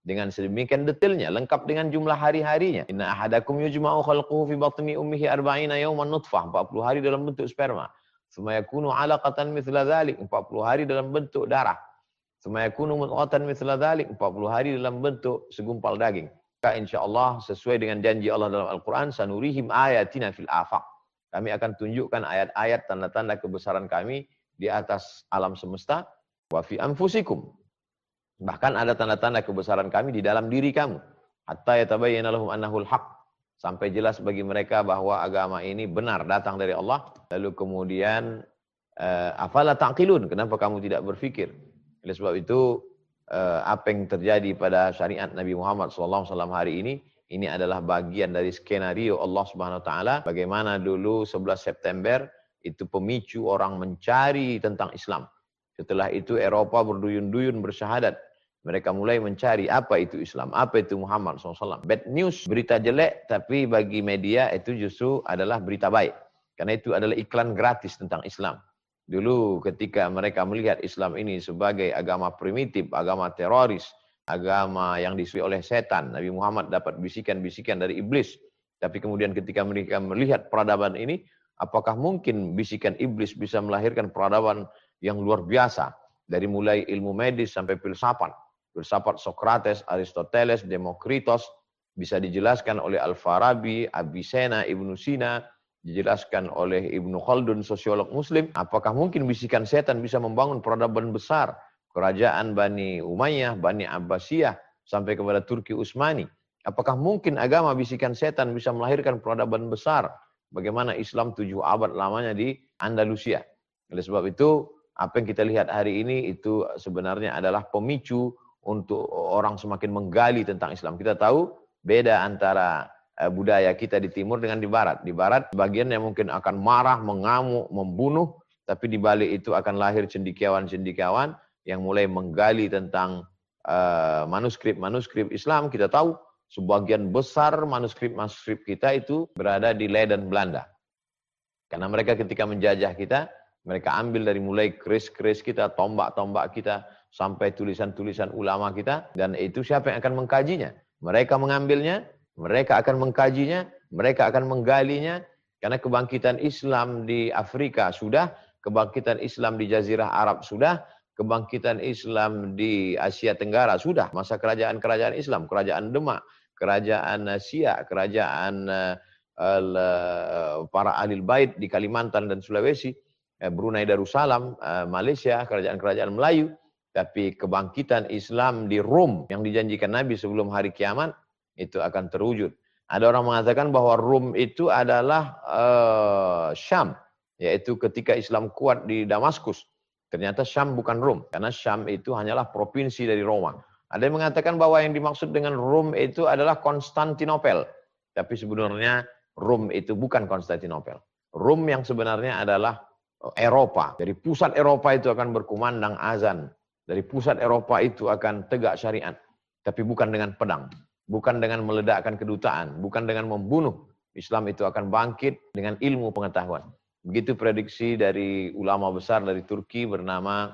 dengan sedemikian detailnya, lengkap dengan jumlah hari-harinya. Inna ahadakum yujma'u khalquhu fi batni ummihi 40 yawman nutfah, 40 hari dalam bentuk sperma. Tsumma yakunu 'alaqatan mithla dzalik, 40 hari dalam bentuk darah. Tsumma yakunu mudghatan mithla dzalik, 40 hari dalam bentuk segumpal daging. Maka insyaallah sesuai dengan janji Allah dalam Al-Qur'an, sanurihim ayatina fil afaq. Kami akan tunjukkan ayat-ayat tanda-tanda kebesaran kami di atas alam semesta, wa fi anfusikum. Bahkan ada tanda-tanda kebesaran kami di dalam diri kamu. Hatta yatabayyana lahum annahul haq. Sampai jelas bagi mereka bahwa agama ini benar datang dari Allah. Lalu kemudian afala ta'qilun? Kenapa kamu tidak berpikir? Oleh sebab itu apa yang terjadi pada syariat Nabi Muhammad SAW hari ini adalah bagian dari skenario Allah Subhanahu Wa Taala. Bagaimana dulu 11 September itu pemicu orang mencari tentang Islam. Setelah itu Eropa berduyun-duyun bersyahadat. Mereka mulai mencari apa itu Islam, apa itu Muhammad SAW. Bad news, berita jelek, tapi bagi media itu justru adalah berita baik. Karena itu adalah iklan gratis tentang Islam. Dulu ketika mereka melihat Islam ini sebagai agama primitif, agama teroris, agama yang disuai oleh setan, Nabi Muhammad dapat bisikan-bisikan dari iblis. Tapi kemudian ketika mereka melihat peradaban ini, apakah mungkin bisikan iblis bisa melahirkan peradaban yang luar biasa? Dari mulai ilmu medis sampai filsafat. Filsafat Socrates, Aristoteles, Demokritos, bisa dijelaskan oleh Al-Farabi, Avicenna, Ibnu Sina, dijelaskan oleh Ibnu Khaldun, sosiolog muslim. Apakah mungkin bisikan setan bisa membangun peradaban besar? Kerajaan Bani Umayyah, Bani Abbasiyah, sampai kepada Turki Utsmani. Apakah mungkin agama bisikan setan bisa melahirkan peradaban besar? Bagaimana Islam 7 abad lamanya di Andalusia. Oleh sebab itu, apa yang kita lihat hari ini itu sebenarnya adalah pemicu untuk orang semakin menggali tentang Islam. Kita tahu beda antara budaya kita di timur dengan di barat. Di barat bagian yang mungkin akan marah, mengamuk, membunuh, tapi di balik itu akan lahir cendekiawan-cendekiawan yang mulai menggali tentang manuskrip-manuskrip Islam. Kita tahu sebagian besar manuskrip-manuskrip kita itu berada di Leiden, Belanda. Karena mereka ketika menjajah kita, mereka ambil dari mulai keris-keris kita, tombak-tombak kita, sampai tulisan-tulisan ulama kita. Dan itu siapa yang akan mengkajinya? Mereka mengambilnya, mereka akan mengkajinya, mereka akan menggalinya. Karena kebangkitan Islam di Afrika sudah, kebangkitan Islam di Jazirah Arab sudah, kebangkitan Islam di Asia Tenggara sudah. Masa kerajaan-kerajaan Islam, kerajaan Demak, kerajaan Siak, kerajaan para ahli bait di Kalimantan dan Sulawesi, Brunei Darussalam, Malaysia, kerajaan-kerajaan Melayu. Tapi kebangkitan Islam di Rom yang dijanjikan Nabi sebelum hari kiamat itu akan terwujud. Ada orang mengatakan bahwa Rom itu adalah Syam, yaitu ketika Islam kuat di Damaskus. Ternyata Syam bukan Rom, karena Syam itu hanyalah provinsi dari Roma. Ada yang mengatakan bahwa yang dimaksud dengan Rom itu adalah Konstantinopel. Tapi sebenarnya Rom itu bukan Konstantinopel. Rom yang sebenarnya adalah Eropa. Dari pusat Eropa itu akan berkumandang azan. Dari pusat Eropa itu akan tegak syariat. Tapi bukan dengan pedang. Bukan dengan meledakkan kedutaan. Bukan dengan membunuh. Islam itu akan bangkit dengan ilmu pengetahuan. Begitu prediksi dari ulama besar dari Turki bernama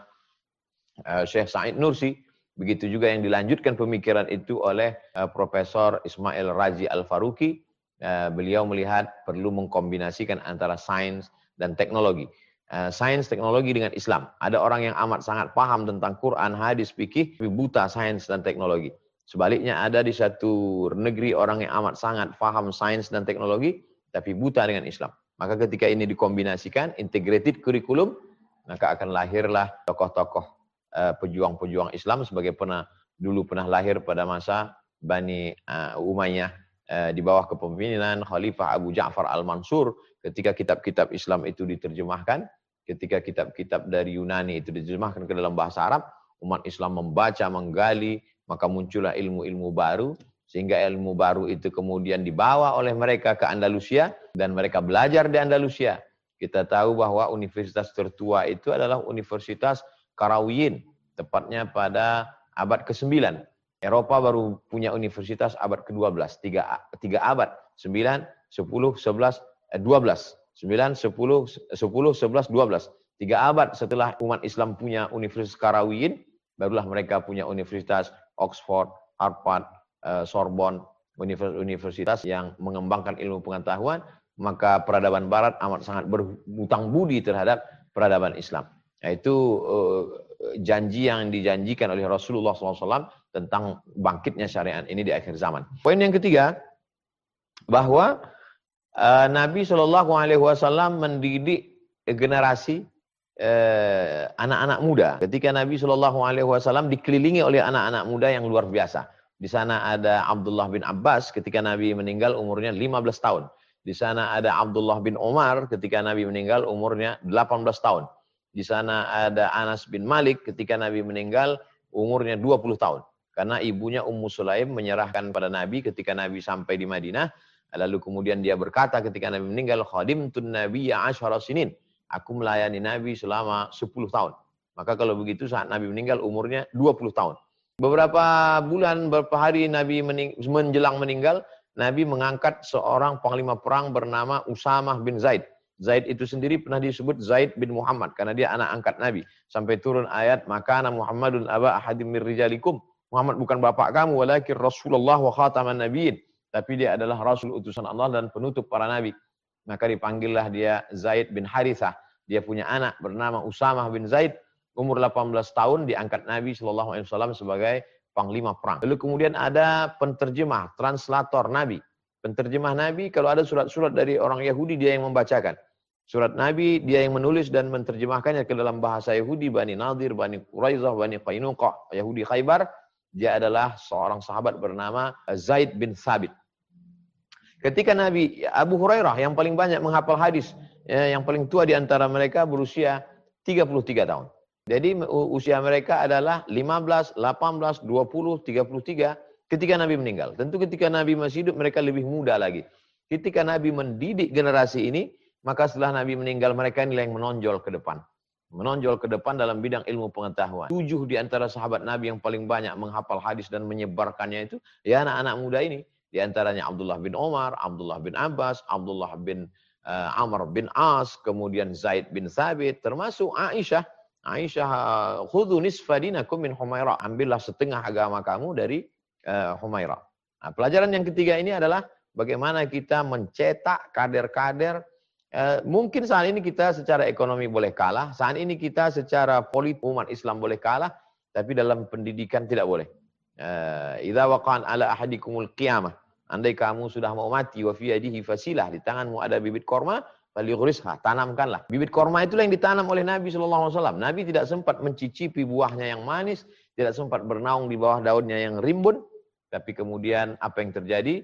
Syekh Said Nursi. Begitu juga yang dilanjutkan pemikiran itu oleh Profesor Ismail Razi Al-Faruqi. Beliau melihat perlu mengkombinasikan antara sains dan teknologi. Sains teknologi dengan Islam. Ada orang yang amat sangat paham tentang Quran, hadis, fikih, tapi buta sains dan teknologi. Sebaliknya ada di satu negeri orang yang amat sangat paham sains dan teknologi, tapi buta dengan Islam. Maka ketika ini dikombinasikan, integrated curriculum, maka akan lahirlah tokoh-tokoh pejuang-pejuang Islam sebagai dulu pernah lahir pada masa Bani Umayyah di bawah kepemimpinan Khalifah Abu Ja'far Al-Mansur. Ketika kitab-kitab Islam itu diterjemahkan, ketika kitab-kitab dari Yunani itu diterjemahkan ke dalam bahasa Arab, umat Islam membaca, menggali, maka muncullah ilmu-ilmu baru, sehingga ilmu baru itu kemudian dibawa oleh mereka ke Andalusia, dan mereka belajar di Andalusia. Kita tahu bahwa universitas tertua itu adalah Universitas Qarawiyyin, tepatnya pada abad ke-9. Eropa baru punya universitas abad ke-12, tiga abad, 9, 10, 11, 12. 9, 10, 11, 12. 3 abad setelah umat Islam punya Universitas Qarawiyyin, barulah mereka punya Universitas Oxford, Harvard, Sorbonne, universitas yang mengembangkan ilmu pengetahuan, maka peradaban Barat amat sangat berhutang budi terhadap peradaban Islam. Yaitu janji yang dijanjikan oleh Rasulullah SAW tentang bangkitnya syariat ini di akhir zaman. Poin yang ketiga, bahwa Nabi SAW mendidik generasi anak-anak muda. Ketika Nabi SAW dikelilingi oleh anak-anak muda yang luar biasa. Di sana ada Abdullah bin Abbas ketika Nabi meninggal umurnya 15 tahun. Di sana ada Abdullah bin Umar ketika Nabi meninggal umurnya 18 tahun. Di sana ada Anas bin Malik ketika Nabi meninggal umurnya 20 tahun. Karena ibunya Ummu Sulaim menyerahkan pada Nabi ketika Nabi sampai di Madinah. Lalu kemudian dia berkata ketika Nabi meninggal, khadimtun nabiyya 10 sinin. Aku melayani Nabi selama 10 tahun. Maka kalau begitu saat Nabi meninggal umurnya 20 tahun. Beberapa bulan, beberapa hari Nabi menjelang meninggal, Nabi mengangkat seorang panglima perang bernama Usamah bin Zaid. Zaid itu sendiri pernah disebut Zaid bin Muhammad karena dia anak angkat Nabi. Sampai turun ayat, "Makana Muhammadun aba ahadim mir rijalikum." Muhammad bukan bapak kamu, walakin Rasulullah wa khataman nabiyyin. Tapi dia adalah Rasul utusan Allah dan penutup para nabi. Maka dipanggillah dia Zaid bin Harithah. Dia punya anak bernama Usamah bin Zaid. Umur 18 tahun diangkat Nabi SAW sebagai panglima perang. Lalu kemudian ada penterjemah, translator Nabi. Penterjemah Nabi, kalau ada surat-surat dari orang Yahudi, dia yang membacakan. Surat Nabi, dia yang menulis dan menterjemahkannya ke dalam bahasa Yahudi, Bani Nadir, Bani Quraizah, Bani Qainuqa, Yahudi Khaybar. Dia adalah seorang sahabat bernama Zaid bin Thabit. Ketika Nabi, Abu Hurairah yang paling banyak menghafal hadis, yang paling tua di antara mereka berusia 33 tahun. Jadi usia mereka adalah 15, 18, 20, 33 ketika Nabi meninggal. Tentu ketika Nabi masih hidup mereka lebih muda lagi. Ketika Nabi mendidik generasi ini, maka setelah Nabi meninggal mereka inilah yang menonjol ke depan. Menonjol ke depan dalam bidang ilmu pengetahuan. 7 di antara sahabat Nabi yang paling banyak menghafal hadis dan menyebarkannya itu, ya anak-anak muda ini. Di antaranya Abdullah bin Umar, Abdullah bin Abbas, Abdullah bin Amr bin As, kemudian Zaid bin Thabit, termasuk Aisyah. Aisyah, khudhu nisfa dinakum min Humairah. Ambillah setengah agama kamu dari Humairah. Nah, pelajaran yang ketiga ini adalah bagaimana kita mencetak kader-kader. Mungkin saat ini kita secara ekonomi boleh kalah, saat ini kita secara politik umat Islam boleh kalah, tapi dalam pendidikan tidak boleh. Idza waqan ala ahadikumul qiyamah. Andai kamu sudah mau mati, wa fi yadihi fasilah, di tanganmu ada bibit korma, falyughrisha, tanamkanlah. Bibit korma itulah yang ditanam oleh Nabi SAW. Nabi tidak sempat mencicipi buahnya yang manis, tidak sempat bernaung di bawah daunnya yang rimbun, tapi kemudian apa yang terjadi?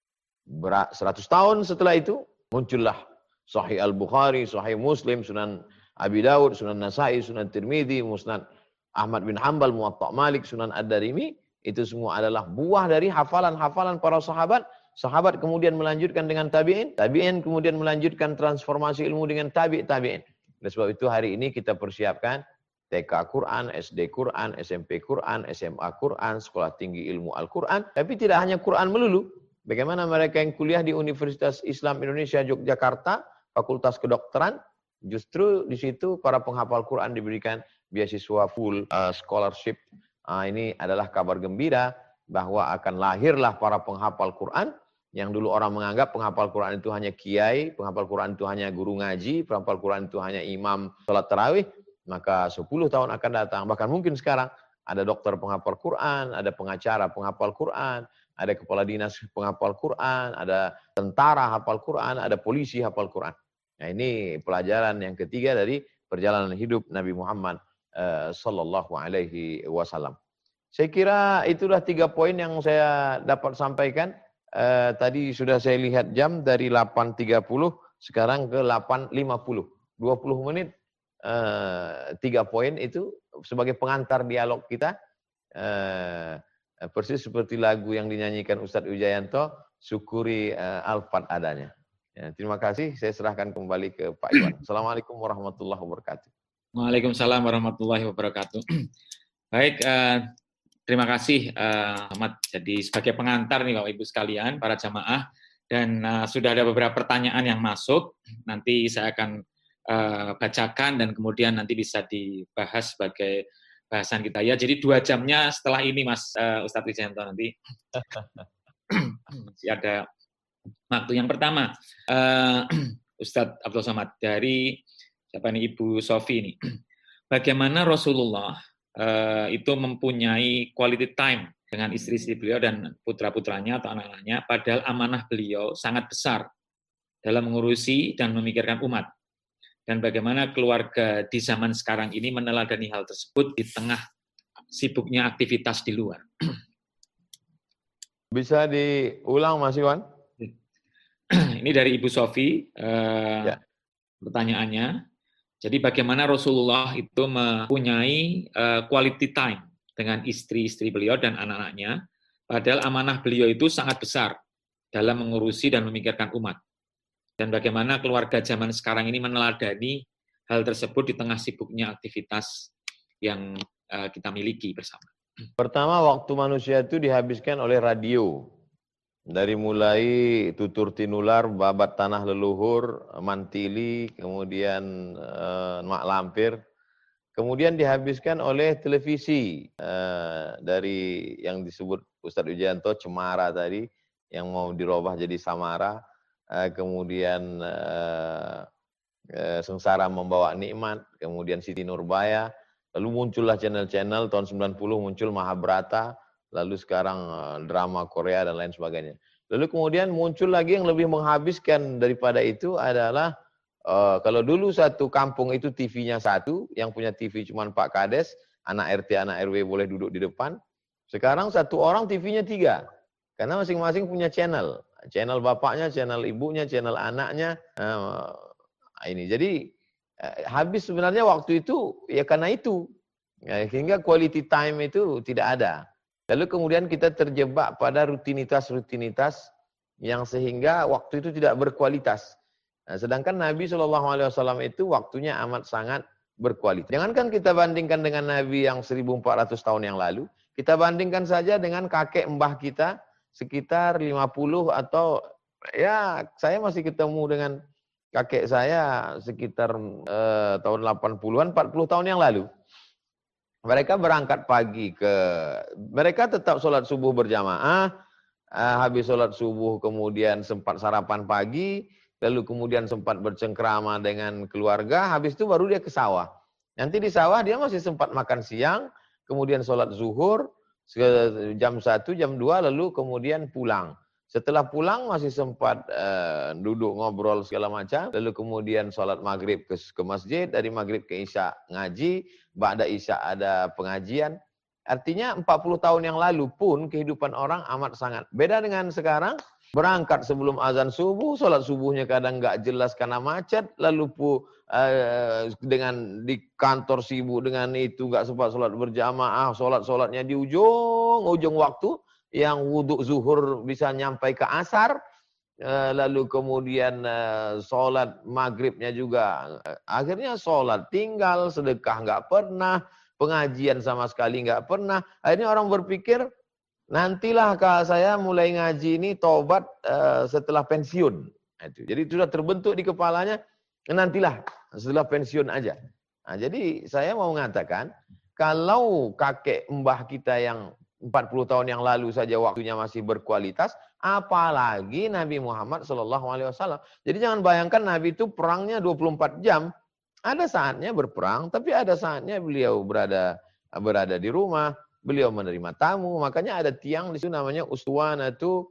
100 tahun setelah itu, muncullah Sahih Al-Bukhari, Sahih Muslim, Sunan Abi Daud, Sunan Nasai, Sunan Tirmidzi, Musnad Ahmad bin Hanbal, Muwatta Malik, Sunan Ad-Darimi. Itu semua adalah buah dari hafalan-hafalan para sahabat. Sahabat kemudian melanjutkan dengan tabi'in. Tabi'in kemudian melanjutkan transformasi ilmu dengan tabi'in. Oleh sebab itu hari ini kita persiapkan TK Quran, SD Quran, SMP Quran, SMA Quran, Sekolah Tinggi Ilmu Al-Quran. Tapi tidak hanya Quran melulu. Bagaimana mereka yang kuliah di Universitas Islam Indonesia Yogyakarta, Fakultas Kedokteran, justru di situ para penghafal Quran diberikan beasiswa full scholarship. Ini adalah kabar gembira bahwa akan lahirlah para penghafal Quran yang dulu orang menganggap penghafal Quran itu hanya kiai, penghafal Quran itu hanya guru ngaji, penghafal Quran itu hanya imam salat tarawih. Maka 10 tahun akan datang, bahkan mungkin sekarang ada dokter penghafal Quran, ada pengacara penghafal Quran, ada kepala dinas penghafal Quran, ada tentara hafal Quran, ada polisi hafal Quran. Nah, ini pelajaran yang ketiga dari perjalanan hidup Nabi Muhammad sallallahu alaihi wasallam. Saya kira itulah 3 poin yang saya dapat sampaikan. Tadi sudah saya lihat jam dari 8.30 sekarang ke 8.50. 20 menit 3 poin itu sebagai pengantar dialog kita. Persis seperti lagu yang dinyanyikan Ustadz Wijayanto, syukuri Alfat adanya. Ya, terima kasih, saya serahkan kembali ke Pak Iwan. Assalamualaikum warahmatullahi wabarakatuh. Waalaikumsalam warahmatullahi wabarakatuh. Baik, terima kasih Ahmad. Jadi sebagai pengantar nih Bapak Ibu sekalian, para jamaah, dan sudah ada beberapa pertanyaan yang masuk. Nanti saya akan bacakan dan kemudian nanti bisa dibahas sebagai bahasan kita ya. Jadi 2 jamnya setelah ini Mas Ustadz Wijayanto nanti masih ada waktu. Yang pertama, Ustadz Abdul Somad dari siapa nih, Ibu Sofi ini. Bagaimana Rasulullah itu mempunyai quality time dengan istri-istri beliau dan putra-putranya atau anak-anaknya, padahal amanah beliau sangat besar dalam mengurusi dan memikirkan umat. Dan bagaimana keluarga di zaman sekarang ini meneladani hal tersebut di tengah sibuknya aktivitas di luar. Bisa diulang Mas Iwan? Ini dari Ibu Sofi, pertanyaannya. Jadi bagaimana Rasulullah itu mempunyai quality time dengan istri-istri beliau dan anak-anaknya, padahal amanah beliau itu sangat besar dalam mengurusi dan memikirkan umat. Dan bagaimana keluarga zaman sekarang ini meneladani hal tersebut di tengah sibuknya aktivitas yang kita miliki bersama. Pertama, waktu manusia itu dihabiskan oleh radio. Dari mulai tutur tinular, babat tanah leluhur, mantili, kemudian mak lampir. Kemudian dihabiskan oleh televisi, dari yang disebut Ustadz Wijayanto, Cemara tadi, yang mau dirubah jadi Samara. Kemudian Sengsara Membawa Nikmat, kemudian Siti Nurbaya. Lalu muncullah channel-channel, tahun 90 muncul Mahabharata, lalu sekarang drama Korea dan lain sebagainya. Lalu kemudian muncul lagi yang lebih menghabiskan daripada itu adalah, kalau dulu satu kampung itu TV-nya satu, yang punya TV cuma Pak Kades, anak RT, anak RW boleh duduk di depan. Sekarang satu orang TV-nya 3, karena masing-masing punya channel. Channel bapaknya, channel ibunya, channel anaknya. Ini jadi habis sebenarnya waktu itu ya karena itu. Hingga quality time itu tidak ada. Lalu kemudian kita terjebak pada rutinitas-rutinitas yang sehingga waktu itu tidak berkualitas. Nah, sedangkan Nabi SAW itu waktunya amat sangat berkualitas. Jangankan kita bandingkan dengan Nabi yang 1400 tahun yang lalu, kita bandingkan saja dengan kakek mbah kita sekitar 50 atau ya saya masih ketemu dengan kakek saya sekitar tahun 80-an, 40 tahun yang lalu. Mereka berangkat pagi mereka tetap sholat subuh berjamaah, habis sholat subuh kemudian sempat sarapan pagi, lalu kemudian sempat bercengkrama dengan keluarga, habis itu baru dia ke sawah. Nanti di sawah dia masih sempat makan siang, kemudian sholat zuhur, jam 1, jam 2, lalu kemudian pulang. Setelah pulang masih sempat duduk ngobrol segala macam, lalu kemudian sholat maghrib ke masjid, dari maghrib ke isya ngaji, ba'da isya ada pengajian. Artinya 40 tahun yang lalu pun kehidupan orang amat sangat beda dengan sekarang. Berangkat sebelum azan subuh, sholat subuhnya kadang nggak jelas karena macet, lalu dengan di kantor sibuk dengan itu nggak sempat sholat berjamaah, sholatnya di ujung waktu, yang wudhu zuhur bisa nyampai ke asar, lalu kemudian sholat maghribnya juga, akhirnya sholat tinggal, sedekah nggak pernah, pengajian sama sekali nggak pernah. Akhirnya orang berpikir, nantilah kalau saya mulai ngaji ini tobat setelah pensiun. Jadi sudah terbentuk di kepalanya, nantilah setelah pensiun aja. Nah, jadi saya mau mengatakan, kalau kakek mbah kita yang 40 tahun yang lalu saja waktunya masih berkualitas, apalagi Nabi Muhammad SAW. Jadi jangan bayangkan Nabi itu perangnya 24 jam. Ada saatnya berperang, tapi ada saatnya beliau berada di rumah, beliau menerima tamu. Makanya ada tiang di situ namanya ustuwanatul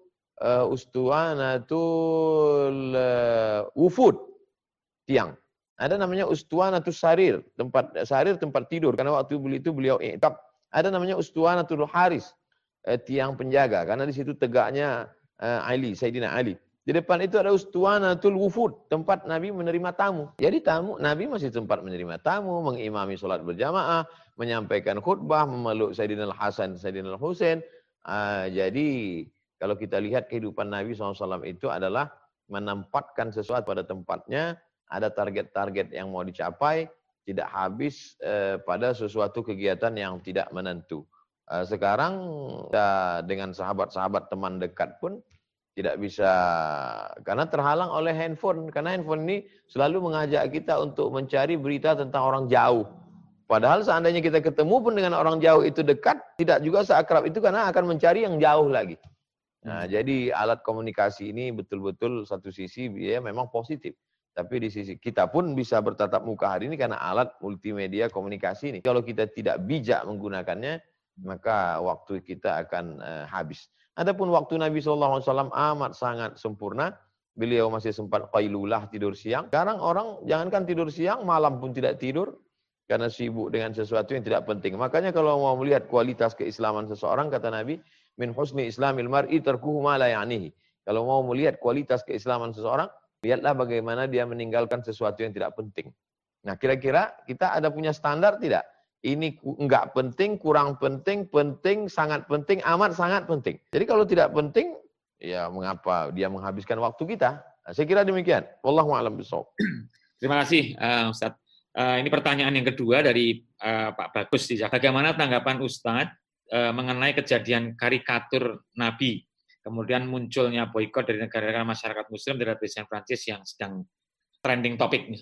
wufud, tiang. Ada namanya ustuwanatul sarir, tempat tidur, karena waktu beliau i'tikaf. Ada namanya ustuwanatul haris, tiang penjaga, karena di situ tegaknya Sayyidina Ali. Di depan itu ada ustuwanatul wufud, tempat Nabi menerima tamu. Jadi Nabi masih sempat menerima tamu, mengimami sholat berjamaah, menyampaikan khutbah, memeluk Sayyidina Al-Hasan, Sayyidina Al-Husain. Jadi kalau kita lihat kehidupan Nabi SAW itu adalah menempatkan sesuatu pada tempatnya, ada target-target yang mau dicapai, tidak habis pada sesuatu kegiatan yang tidak menentu. Sekarang dengan sahabat-sahabat teman dekat pun tidak bisa, karena terhalang oleh handphone. Karena handphone ini selalu mengajak kita untuk mencari berita tentang orang jauh. Padahal seandainya kita ketemu pun dengan orang jauh itu dekat, tidak juga seakrab itu karena akan mencari yang jauh lagi. Nah, jadi alat komunikasi ini betul-betul satu sisi ya memang positif. Tapi di sisi kita pun bisa bertatap muka hari ini karena alat multimedia komunikasi ini. Kalau kita tidak bijak menggunakannya, maka waktu kita akan habis. Adapun waktu Nabi SAW amat sangat sempurna. Beliau masih sempat qailulah, tidur siang. Sekarang orang jangankan tidur siang, malam pun tidak tidur. Karena sibuk dengan sesuatu yang tidak penting. Makanya kalau mau melihat kualitas keislaman seseorang, kata Nabi, min husni islamil mar'i tarkuhu ma la ya'nihi. Kalau mau melihat kualitas keislaman seseorang, lihatlah bagaimana dia meninggalkan sesuatu yang tidak penting. Nah, kira-kira kita ada punya standar tidak? Ini enggak penting, kurang penting, penting, sangat penting, amat sangat penting. Jadi kalau tidak penting, ya mengapa dia menghabiskan waktu kita? Nah, saya kira demikian. Wallahu a'lam bishawab. Terima kasih, Ustaz. Ini pertanyaan yang kedua dari Pak Bagus. Bagaimana tanggapan Ustadz mengenai kejadian karikatur Nabi, kemudian munculnya boikot dari negara-negara masyarakat Muslim terhadap desain Prancis yang sedang trending topik?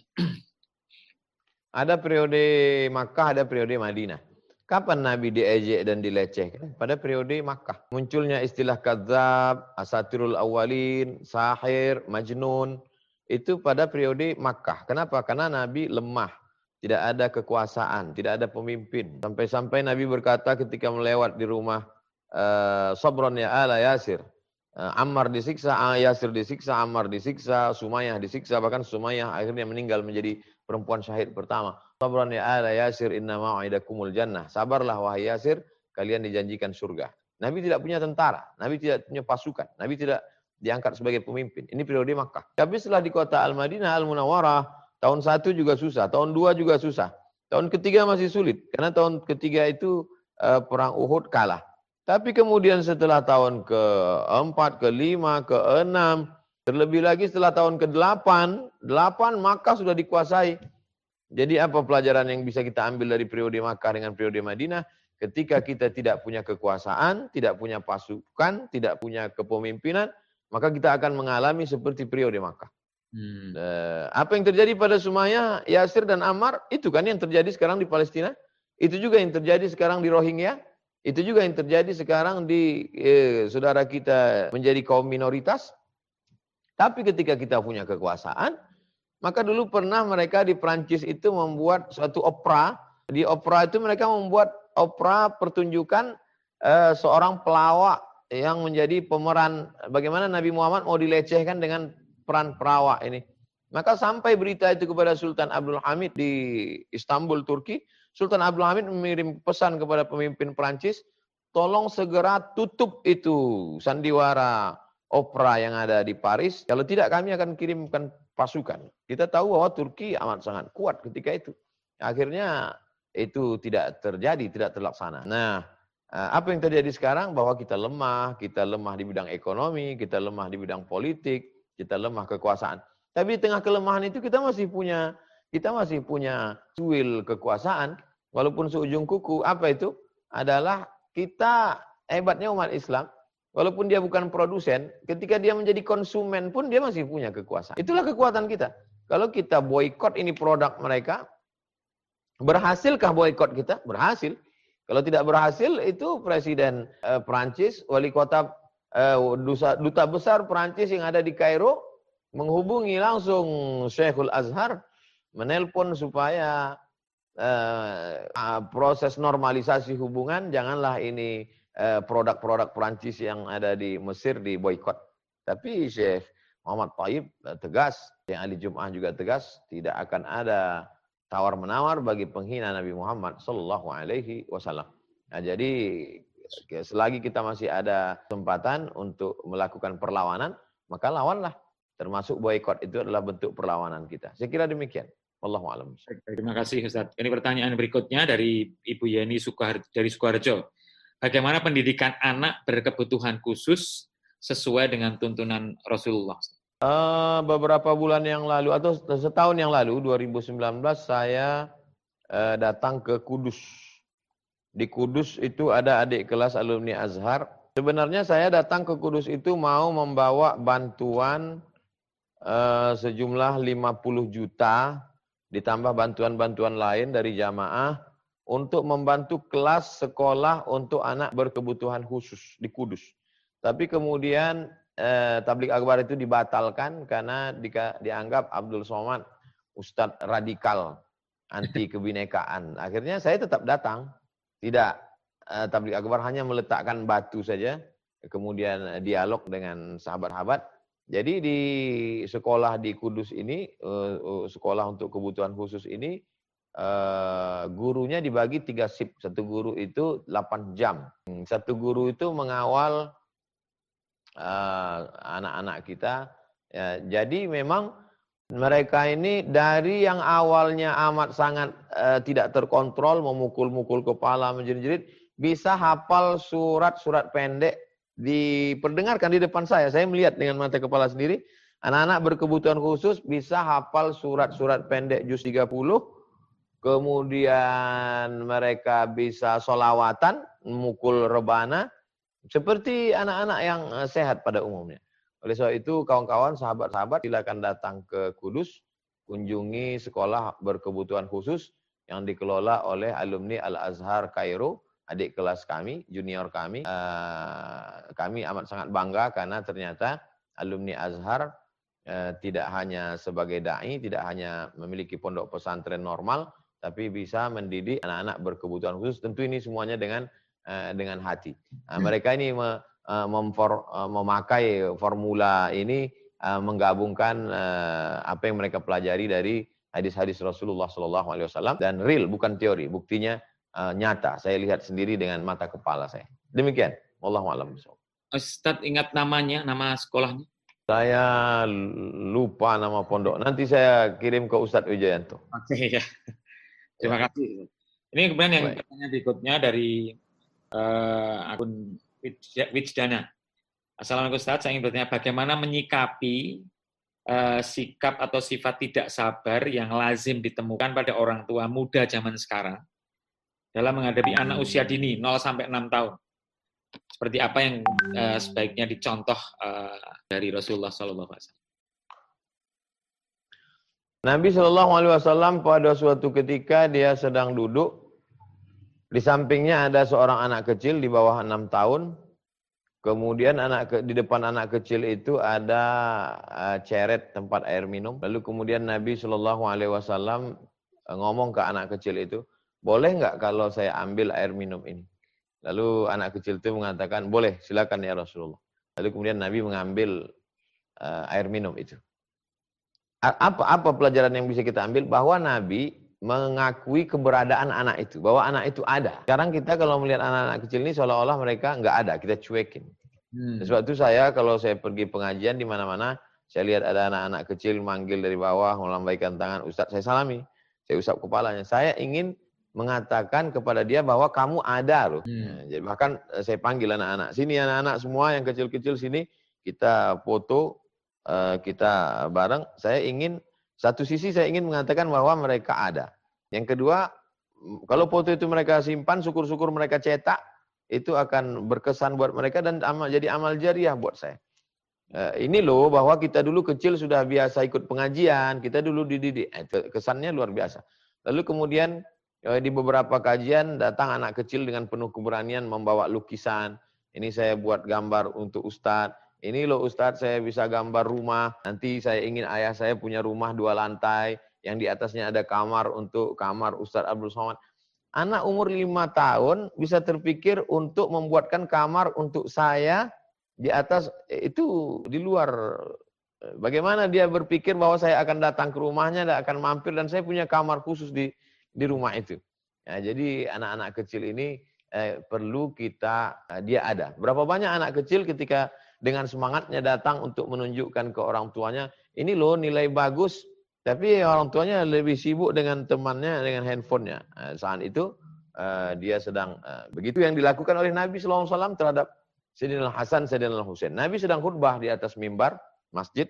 Ada periode Makkah, ada periode Madinah. Kapan Nabi diejek dan dilecehkan? Pada periode Makkah. Munculnya istilah kadzab, asatirul awalin, sahir, majnun. Itu pada periode Makkah. Kenapa? Karena Nabi lemah. Tidak ada kekuasaan, tidak ada pemimpin. Sampai-sampai Nabi berkata ketika melewat di rumah Sabron ya ala Yasir. Ammar disiksa, Yasir disiksa, Ammar disiksa, Sumayyah disiksa. Bahkan Sumayyah akhirnya meninggal menjadi perempuan syahid pertama. Sabron ya ala Yasir inna mau'idakumul jannah. Sabarlah wahai Yasir, kalian dijanjikan surga. Nabi tidak punya tentara, Nabi tidak punya pasukan, Nabi tidak diangkat sebagai pemimpin. Ini periode Makkah. Tapi setelah di kota Al-Madinah, Al-Munawwarah, tahun 1 juga susah, tahun 2 juga susah. Tahun ketiga masih sulit, karena tahun ketiga itu perang Uhud kalah. Tapi kemudian setelah tahun ke-4, ke-5, ke-6, terlebih lagi setelah tahun ke-8, 8 Makkah sudah dikuasai. Jadi apa pelajaran yang bisa kita ambil dari periode Makkah dengan periode Madinah? Ketika kita tidak punya kekuasaan, tidak punya pasukan, tidak punya kepemimpinan, maka kita akan mengalami seperti periode Makkah. Apa yang terjadi pada Sumayyah, Yasir dan Ammar, itu kan yang terjadi sekarang di Palestina. Itu juga yang terjadi sekarang di Rohingya. Itu juga yang terjadi sekarang di saudara kita menjadi kaum minoritas. Tapi ketika kita punya kekuasaan, maka dulu pernah mereka di Prancis itu membuat suatu opera. Di opera itu mereka membuat opera pertunjukan seorang pelawak yang menjadi pemeran bagaimana Nabi Muhammad mau dilecehkan dengan peran perawak ini. Maka sampai berita itu kepada Sultan Abdul Hamid di Istanbul, Turki. Sultan Abdul Hamid mengirim pesan kepada pemimpin Prancis, tolong segera tutup itu sandiwara opera yang ada di Paris. Kalau tidak kami akan kirimkan pasukan. Kita tahu bahwa Turki amat sangat kuat ketika itu. Akhirnya itu tidak terjadi, tidak terlaksana. Nah, apa yang terjadi sekarang? Bahwa kita lemah di bidang ekonomi, kita lemah di bidang politik, kita lemah kekuasaan. Tapi di tengah kelemahan itu kita masih punya cuil kekuasaan, walaupun seujung kuku. Apa itu? Adalah kita hebatnya umat Islam, walaupun dia bukan produsen, ketika dia menjadi konsumen pun dia masih punya kekuasaan. Itulah kekuatan kita. Kalau kita boikot ini produk mereka, berhasilkah boikot kita? Berhasil. Kalau tidak berhasil, itu Presiden Prancis, wali kota duta besar Prancis yang ada di Kairo menghubungi langsung Syekhul Azhar, menelpon supaya proses normalisasi hubungan, janganlah ini produk-produk Prancis yang ada di Mesir diboikot. Tapi Syekh Muhammad Thayyib tegas, yang ahli Jum'ah juga tegas, tidak akan ada tawar-menawar bagi penghina Nabi Muhammad sallallahu alaihi wasallam. Nah, jadi selagi kita masih ada kesempatan untuk melakukan perlawanan, maka lawanlah. Termasuk boikot itu adalah bentuk perlawanan kita. Saya kira demikian. Wallahu a'lam. Terima kasih Ustaz. Ini pertanyaan berikutnya dari Ibu Yeni dari Sukoharjo. Bagaimana pendidikan anak berkebutuhan khusus sesuai dengan tuntunan Rasulullah? Beberapa bulan yang lalu atau setahun yang lalu, 2019, saya datang ke Kudus. Di Kudus itu ada adik kelas alumni Azhar. Sebenarnya saya datang ke Kudus itu mau membawa bantuan sejumlah 50 juta ditambah bantuan-bantuan lain dari jamaah untuk membantu kelas sekolah untuk anak berkebutuhan khusus di Kudus. Tapi kemudian tabligh akbar itu dibatalkan karena dianggap Abdul Somad ustadz radikal anti kebinekaan. Akhirnya saya tetap datang. Tidak tabligh akbar hanya meletakkan batu saja, kemudian dialog dengan sahabat-sahabat. Jadi di sekolah di Kudus ini, sekolah untuk kebutuhan khusus ini, gurunya dibagi 3 shift. Satu guru itu 8 jam. Satu guru itu mengawal anak-anak kita. Ya, jadi memang mereka ini dari yang awalnya amat sangat tidak terkontrol, memukul-mukul kepala, menjerit-jerit, bisa hafal surat-surat pendek, diperdengarkan di depan saya. Saya melihat dengan mata kepala sendiri, anak-anak berkebutuhan khusus bisa hafal surat-surat pendek juz 30, kemudian mereka bisa sholawatan, memukul rebana, seperti anak-anak yang sehat pada umumnya. Oleh sebab itu, kawan-kawan, sahabat-sahabat, silakan datang ke Kudus, kunjungi sekolah berkebutuhan khusus yang dikelola oleh alumni Al-Azhar Kairo, adik kelas kami, junior kami. Kami amat sangat bangga karena ternyata alumni Azhar tidak hanya sebagai da'i, tidak hanya memiliki pondok pesantren normal, tapi bisa mendidik anak-anak berkebutuhan khusus. Tentu ini semuanya dengan hati. Mereka ini memakai formula ini, menggabungkan apa yang mereka pelajari dari hadis-hadis Rasulullah SAW dan real, bukan teori. Buktinya nyata. Saya lihat sendiri dengan mata kepala saya. Demikian. Wallahu a'lam bishawab. Ustadz ingat namanya, nama sekolahnya? Saya lupa nama pondok. Nanti saya kirim ke Ustadz Wijayanto. Oke, ya. Terima kasih. Ini kemudian yang pertanyaan berikutnya dari akun Wijdana. Assalamualaikum Ustaz, saya ingin bertanya bagaimana menyikapi sikap atau sifat tidak sabar yang lazim ditemukan pada orang tua muda zaman sekarang dalam menghadapi anak usia dini 0-6 tahun. Seperti apa yang sebaiknya dicontoh dari Rasulullah SAW? Nabi SAW pada suatu ketika dia sedang duduk, di sampingnya ada seorang anak kecil di bawah 6 tahun. Kemudian di depan anak kecil itu ada ceret tempat air minum. Lalu kemudian Nabi SAW ngomong ke anak kecil itu, boleh nggak kalau saya ambil air minum ini? Lalu anak kecil itu mengatakan, boleh, silakan ya Rasulullah. Lalu kemudian Nabi mengambil air minum itu. Apa pelajaran yang bisa kita ambil? Bahwa Nabi mengakui keberadaan anak itu, bahwa anak itu ada. Sekarang kita kalau melihat anak-anak kecil ini seolah-olah mereka nggak ada, kita cuekin. Sebab itu kalau saya pergi pengajian di mana-mana, saya lihat ada anak-anak kecil manggil dari bawah, melambaikan tangan, Ustaz saya salami, saya usap kepalanya. Saya ingin mengatakan kepada dia bahwa kamu ada loh. Jadi bahkan saya panggil anak-anak, sini anak-anak semua yang kecil-kecil sini, kita foto, kita bareng. Satu sisi saya ingin mengatakan bahwa mereka ada. Yang kedua, kalau foto itu mereka simpan, syukur-syukur mereka cetak, itu akan berkesan buat mereka dan jadi amal jariah buat saya. Ini loh bahwa kita dulu kecil sudah biasa ikut pengajian, kita dulu dididik. Kesannya luar biasa. Lalu kemudian di beberapa kajian datang anak kecil dengan penuh keberanian membawa lukisan. Ini saya buat gambar untuk Ustadz. Ini loh Ustadz, saya bisa gambar rumah. Nanti saya ingin ayah saya punya rumah 2 lantai, yang di atasnya ada kamar untuk kamar Ustadz Abdul Somad. Anak umur 5 tahun bisa terpikir untuk membuatkan kamar untuk saya di atas, itu di luar. Bagaimana dia berpikir bahwa saya akan datang ke rumahnya, dan akan mampir, dan saya punya kamar khusus di rumah itu. Ya, jadi anak-anak kecil ini perlu dia ada. Berapa banyak anak kecil ketika dengan semangatnya datang untuk menunjukkan ke orang tuanya, ini loh nilai bagus, tapi orang tuanya lebih sibuk dengan temannya, dengan handphonenya. Saat itu dia sedang, begitu yang dilakukan oleh Nabi SAW terhadap Sayyidina Hasan, Sayyidina Husain. Nabi sedang khutbah di atas mimbar masjid.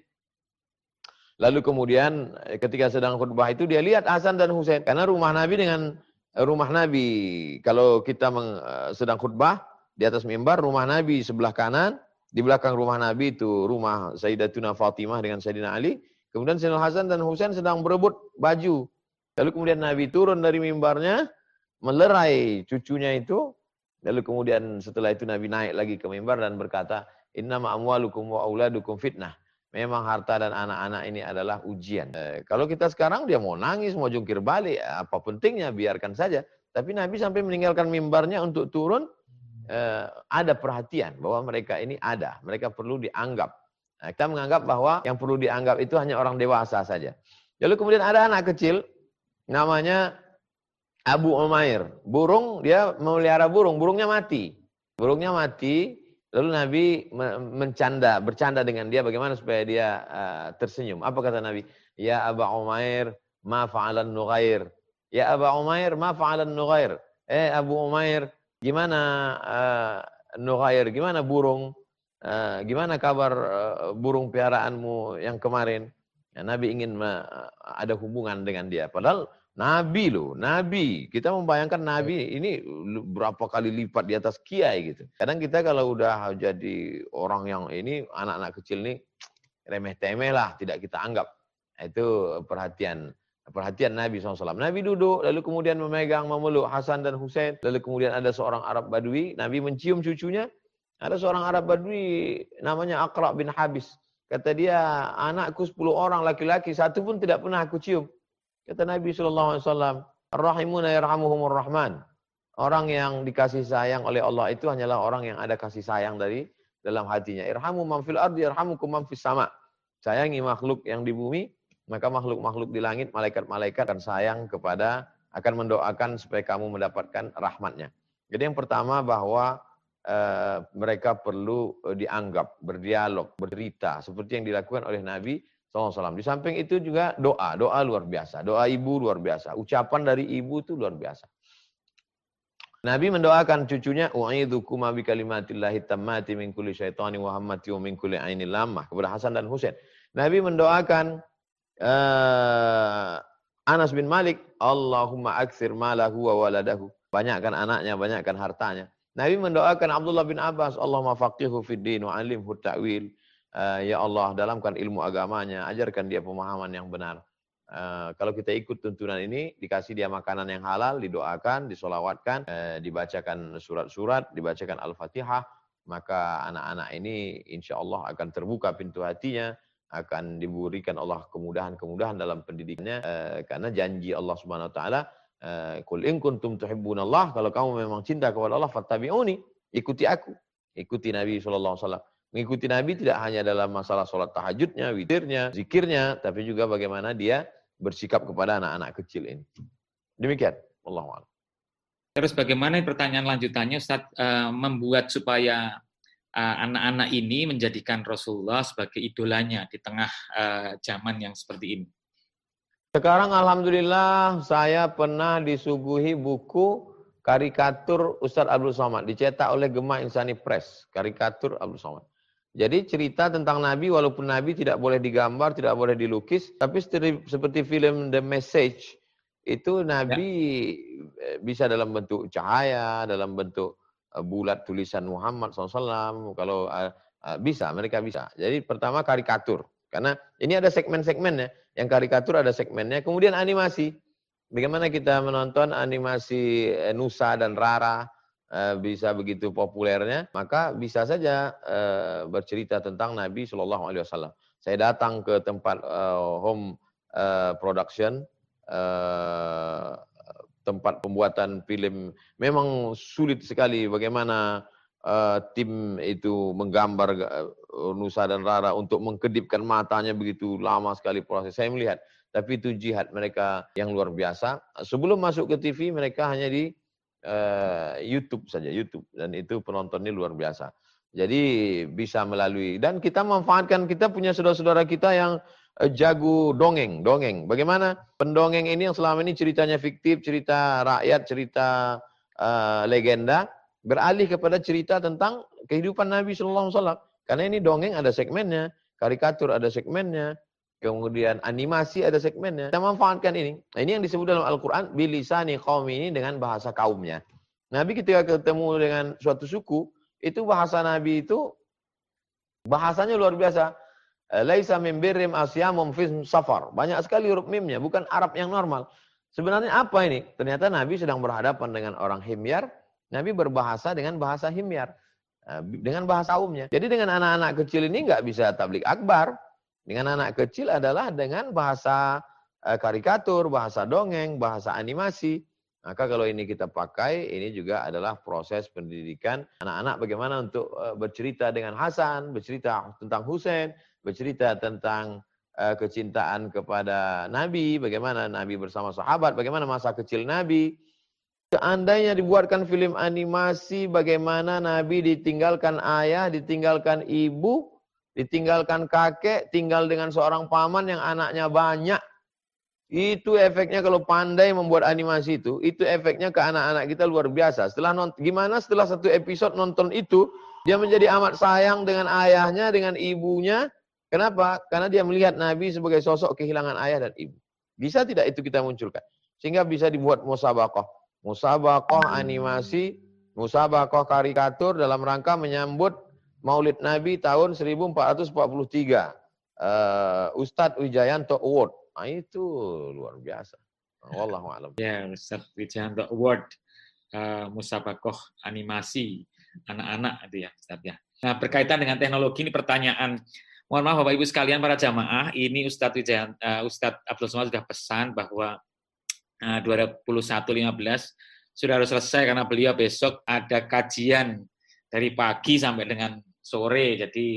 Lalu kemudian ketika sedang khutbah itu dia lihat Hasan dan Husain. Karena rumah Nabi dengan rumah Nabi, kalau kita sedang khutbah di atas mimbar, rumah Nabi sebelah kanan, di belakang rumah Nabi itu rumah Sayyidatuna Fatimah dengan Sayyidina Ali. Kemudian Sayyidina Hasan dan Husain sedang berebut baju. Lalu kemudian Nabi turun dari mimbarnya, melerai cucunya itu. Lalu kemudian setelah itu Nabi naik lagi ke mimbar dan berkata, innama amwalukum wa auladukum fitnah. Memang harta dan anak-anak ini adalah ujian. Kalau kita sekarang dia mau nangis, mau jungkir balik, apa pentingnya, biarkan saja. Tapi Nabi sampai meninggalkan mimbarnya untuk turun, ada perhatian bahwa mereka ini ada. Mereka perlu dianggap. Nah, kita menganggap bahwa yang perlu dianggap itu hanya orang dewasa saja. Lalu kemudian ada anak kecil, namanya Abu Umair. Burung, dia memelihara burung. Burungnya mati. Burungnya mati. Lalu Nabi bercanda dengan dia bagaimana supaya dia tersenyum. Apa kata Nabi? Ya Aba Umair, ma fa'alan nughair. Ya Aba Umair, ma fa'alan nughair. Abu Umair, gimana nughair? Gimana burung? Gimana kabar burung piaraanmu yang kemarin? Ya, Nabi ingin ada hubungan dengan dia. Padahal Nabi loh, Nabi. Kita membayangkan Nabi ini berapa kali lipat di atas kiai gitu. Kadang kita kalau udah jadi orang yang ini, anak-anak kecil ini remeh-temeh lah, tidak kita anggap. Nah, itu perhatian Nabi SAW. Nabi duduk, lalu kemudian memeluk Hasan dan Husain. Lalu kemudian ada seorang Arab Badui, Nabi mencium cucunya. Ada seorang Arab Badui namanya Aqra' bin Habis. Kata dia, anakku 10 orang laki-laki, satu pun tidak pernah aku cium. Kata Nabi SAW, Ar-Rahimuna yarhamuhumur Rahman. Orang yang dikasih sayang oleh Allah itu hanyalah orang yang ada kasih sayang dari dalam hatinya. Irhamu man fil ardi yarhamukum man fis sama. Sayangi makhluk yang di bumi, maka makhluk-makhluk di langit, malaikat-malaikat akan sayang akan mendoakan supaya kamu mendapatkan rahmatnya. Jadi yang pertama bahwa mereka perlu dianggap, berdialog, bercerita seperti yang dilakukan oleh Nabi SAW. Di samping itu juga doa luar biasa, doa ibu luar biasa, ucapan dari ibu itu luar biasa. Nabi mendoakan cucunya, u'idzukum bi kalimatillahi tammati min kulli syaitani wa hammati wa min kulli ainil lammah, kepada Hasan dan Husain. Nabi mendoakan Anas bin Malik, Allahumma aktsir malahu wa waladahu. Banyakkan anaknya, banyakkan hartanya. Nabi mendoakan Abdullah bin Abbas, Allahumma faqihu fid din wa 'allimhu ta'wil. Ya Allah, dalamkan ilmu agamanya, ajarkan dia pemahaman yang benar. Kalau kita ikut tuntunan ini, dikasih dia makanan yang halal, didoakan, disolawatkan, dibacakan surat-surat, dibacakan Al-Fatihah, maka anak-anak ini insya Allah akan terbuka pintu hatinya, akan diberikan Allah kemudahan-kemudahan dalam pendidikannya, karena janji Allah Subhanahu Wa Taala, Qul in kuntum tuhibbunallah, kalau kamu memang cinta kepada Allah, fattabi'uni, ikuti aku, ikuti Nabi SAW. Mengikuti Nabi tidak hanya dalam masalah sholat tahajudnya, witirnya, zikirnya, tapi juga bagaimana dia bersikap kepada anak-anak kecil ini. Demikian. Wallahu a'lam. Terus bagaimana pertanyaan lanjutannya, Ustaz, membuat supaya anak-anak ini menjadikan Rasulullah sebagai idolanya di tengah zaman yang seperti ini? Sekarang alhamdulillah saya pernah disuguhi buku karikatur Ustadz Abdul Somad, dicetak oleh Gema Insani Press, karikatur Abdul Somad. Jadi cerita tentang Nabi, walaupun Nabi tidak boleh digambar, tidak boleh dilukis, tapi seperti film The Message, itu Nabi bisa dalam bentuk cahaya, dalam bentuk bulat tulisan Muhammad SAW, kalau bisa, mereka bisa. Jadi pertama karikatur, karena ini ada segmen-segmennya, yang karikatur ada segmennya, kemudian animasi. Bagaimana kita menonton animasi Nusa dan Rara, bisa begitu populernya, maka bisa saja bercerita tentang Nabi SAW. Saya datang ke tempat home production, tempat pembuatan film, memang sulit sekali bagaimana tim itu menggambar Nusa dan Rara untuk mengkedipkan matanya, begitu lama sekali proses. Saya melihat, tapi itu jihad mereka yang luar biasa. Sebelum masuk ke TV, mereka hanya di YouTube saja, YouTube, dan itu penontonnya luar biasa. Jadi bisa melalui, dan kita memanfaatkan, kita punya saudara-saudara kita yang jago dongeng. Bagaimana pendongeng ini yang selama ini ceritanya fiktif, cerita rakyat, cerita legenda, beralih kepada cerita tentang kehidupan Nabi SAW. Karena ini dongeng ada segmennya, karikatur ada segmennya, kemudian animasi ada segmennya. Kita manfaatkan ini. Nah, ini yang disebut dalam Al-Quran, bilisani qaumi, ini dengan bahasa kaumnya. Nabi ketika ketemu dengan suatu suku, itu bahasa Nabi itu, bahasanya luar biasa. Laisa min birrim asyamum fi safar. Banyak sekali huruf mimnya, bukan Arab yang normal. Sebenarnya apa ini? Ternyata Nabi sedang berhadapan dengan orang Himyar. Nabi berbahasa dengan bahasa Himyar. Dengan bahasa umumnya. Jadi dengan anak-anak kecil ini nggak bisa tablik akbar. Dengan anak kecil adalah dengan bahasa karikatur, bahasa dongeng, bahasa animasi. Maka kalau ini kita pakai, ini juga adalah proses pendidikan anak-anak bagaimana untuk bercerita dengan Hasan, bercerita tentang Husain, bercerita tentang kecintaan kepada Nabi, bagaimana Nabi bersama sahabat, bagaimana masa kecil Nabi. Seandainya dibuatkan film animasi bagaimana Nabi ditinggalkan ayah, ditinggalkan ibu, ditinggalkan kakek, tinggal dengan seorang paman yang anaknya banyak. Itu efeknya kalau pandai membuat animasi itu efeknya ke anak-anak kita luar biasa. Setelah satu episode nonton itu, dia menjadi amat sayang dengan ayahnya, dengan ibunya. Kenapa? Karena dia melihat Nabi sebagai sosok kehilangan ayah dan ibu. Bisa tidak itu kita munculkan? Sehingga bisa dibuat musabaqah. Musabaqah animasi, musabaqah karikatur dalam rangka menyambut Maulid Nabi tahun 1443. Ustadz Wijayanto Award. Nah, itu luar biasa. Wallahu a'lam. Ya, Ustadz Wijayanto Award, musabaqah animasi anak-anak itu ya, Ustadz ya. Nah, berkaitan dengan teknologi ini pertanyaan. Mohon maaf Bapak Ibu sekalian para jamaah, ini Ustadz Abdul Somad sudah pesan bahwa 2015 sudah harus selesai karena beliau besok ada kajian dari pagi sampai dengan sore. Jadi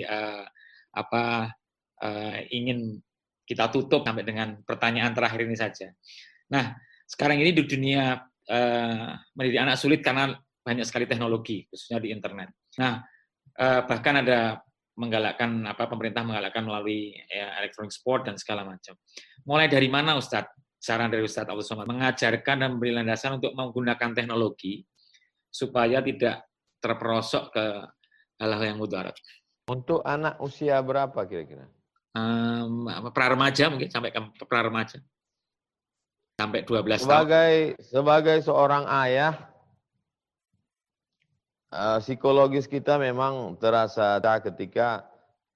ingin kita tutup sampai dengan pertanyaan terakhir ini saja. Nah, sekarang ini di dunia mendidik anak sulit karena banyak sekali teknologi, khususnya di internet. Nah, bahkan ada pemerintah menggalakkan melalui electronic sport dan segala macam. Mulai dari mana Ustadz? Saran dari Ustadz Abdul Somad mengajarkan dan memberi landasan untuk menggunakan teknologi supaya tidak terperosok ke hal-hal yang mudarat. Untuk anak usia berapa kira-kira? Pra-remaja mungkin, sampai ke pra-remaja. Sampai 12 tahun. Sebagai seorang ayah, psikologis kita memang terasa ketika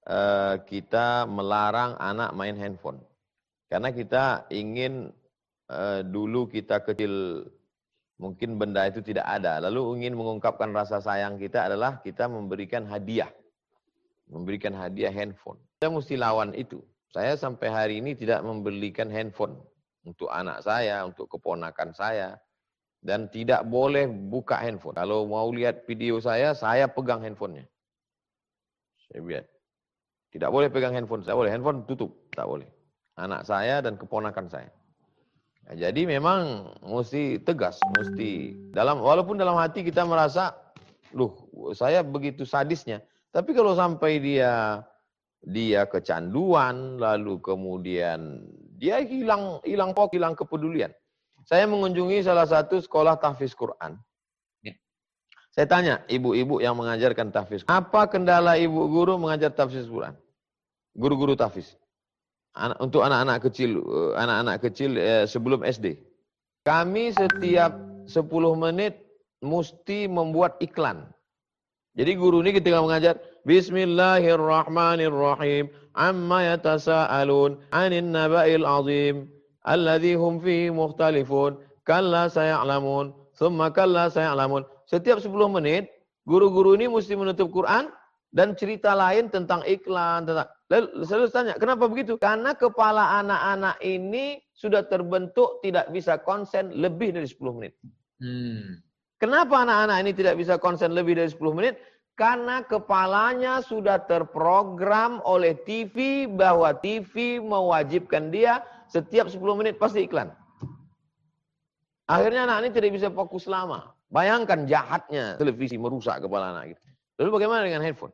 kita melarang anak main handphone. Karena kita ingin dulu kita kecil mungkin benda itu tidak ada. Lalu ingin mengungkapkan rasa sayang kita adalah kita memberikan hadiah. Memberikan hadiah handphone. Kita mesti lawan itu. Saya sampai hari ini tidak membelikan handphone untuk anak saya, untuk keponakan saya. Dan tidak boleh buka handphone. Kalau mau lihat video saya pegang handphonenya. Saya lihat. Tidak boleh pegang handphone. Saya boleh. Handphone tutup. Tak boleh. Anak saya dan keponakan saya. Nah, jadi memang mesti tegas. Walaupun dalam hati kita merasa, saya begitu sadisnya. Tapi kalau sampai dia kecanduan, lalu kemudian dia hilang kepedulian. Saya mengunjungi salah satu sekolah tahfiz Quran. Ya. Saya tanya ibu-ibu yang mengajarkan tahfiz Quran, apa kendala ibu guru mengajar tahfiz Quran? Guru-guru tahfiz. Untuk anak-anak kecil sebelum SD. Kami setiap 10 menit mesti membuat iklan. Jadi guru ini ketika mengajar, Bismillahirrahmanirrahim, amma yatasa'alun, 'anil naba'il 'azim, alladzi hum fihi mukhtalifun, kalla saya'lamun, thumma kalla saya'lamun. Setiap 10 menit, guru-guru ini mesti menutup Quran dan cerita lain tentang iklan, Lalu saya tanya, kenapa begitu? Karena kepala anak-anak ini sudah terbentuk tidak bisa konsen lebih dari 10 menit. Kenapa anak-anak ini tidak bisa konsen lebih dari 10 menit? Karena kepalanya sudah terprogram oleh TV bahwa TV mewajibkan dia setiap 10 menit pasti iklan. Akhirnya anak ini tidak bisa fokus lama. Bayangkan jahatnya televisi merusak kepala anak kita. Lalu bagaimana dengan handphone?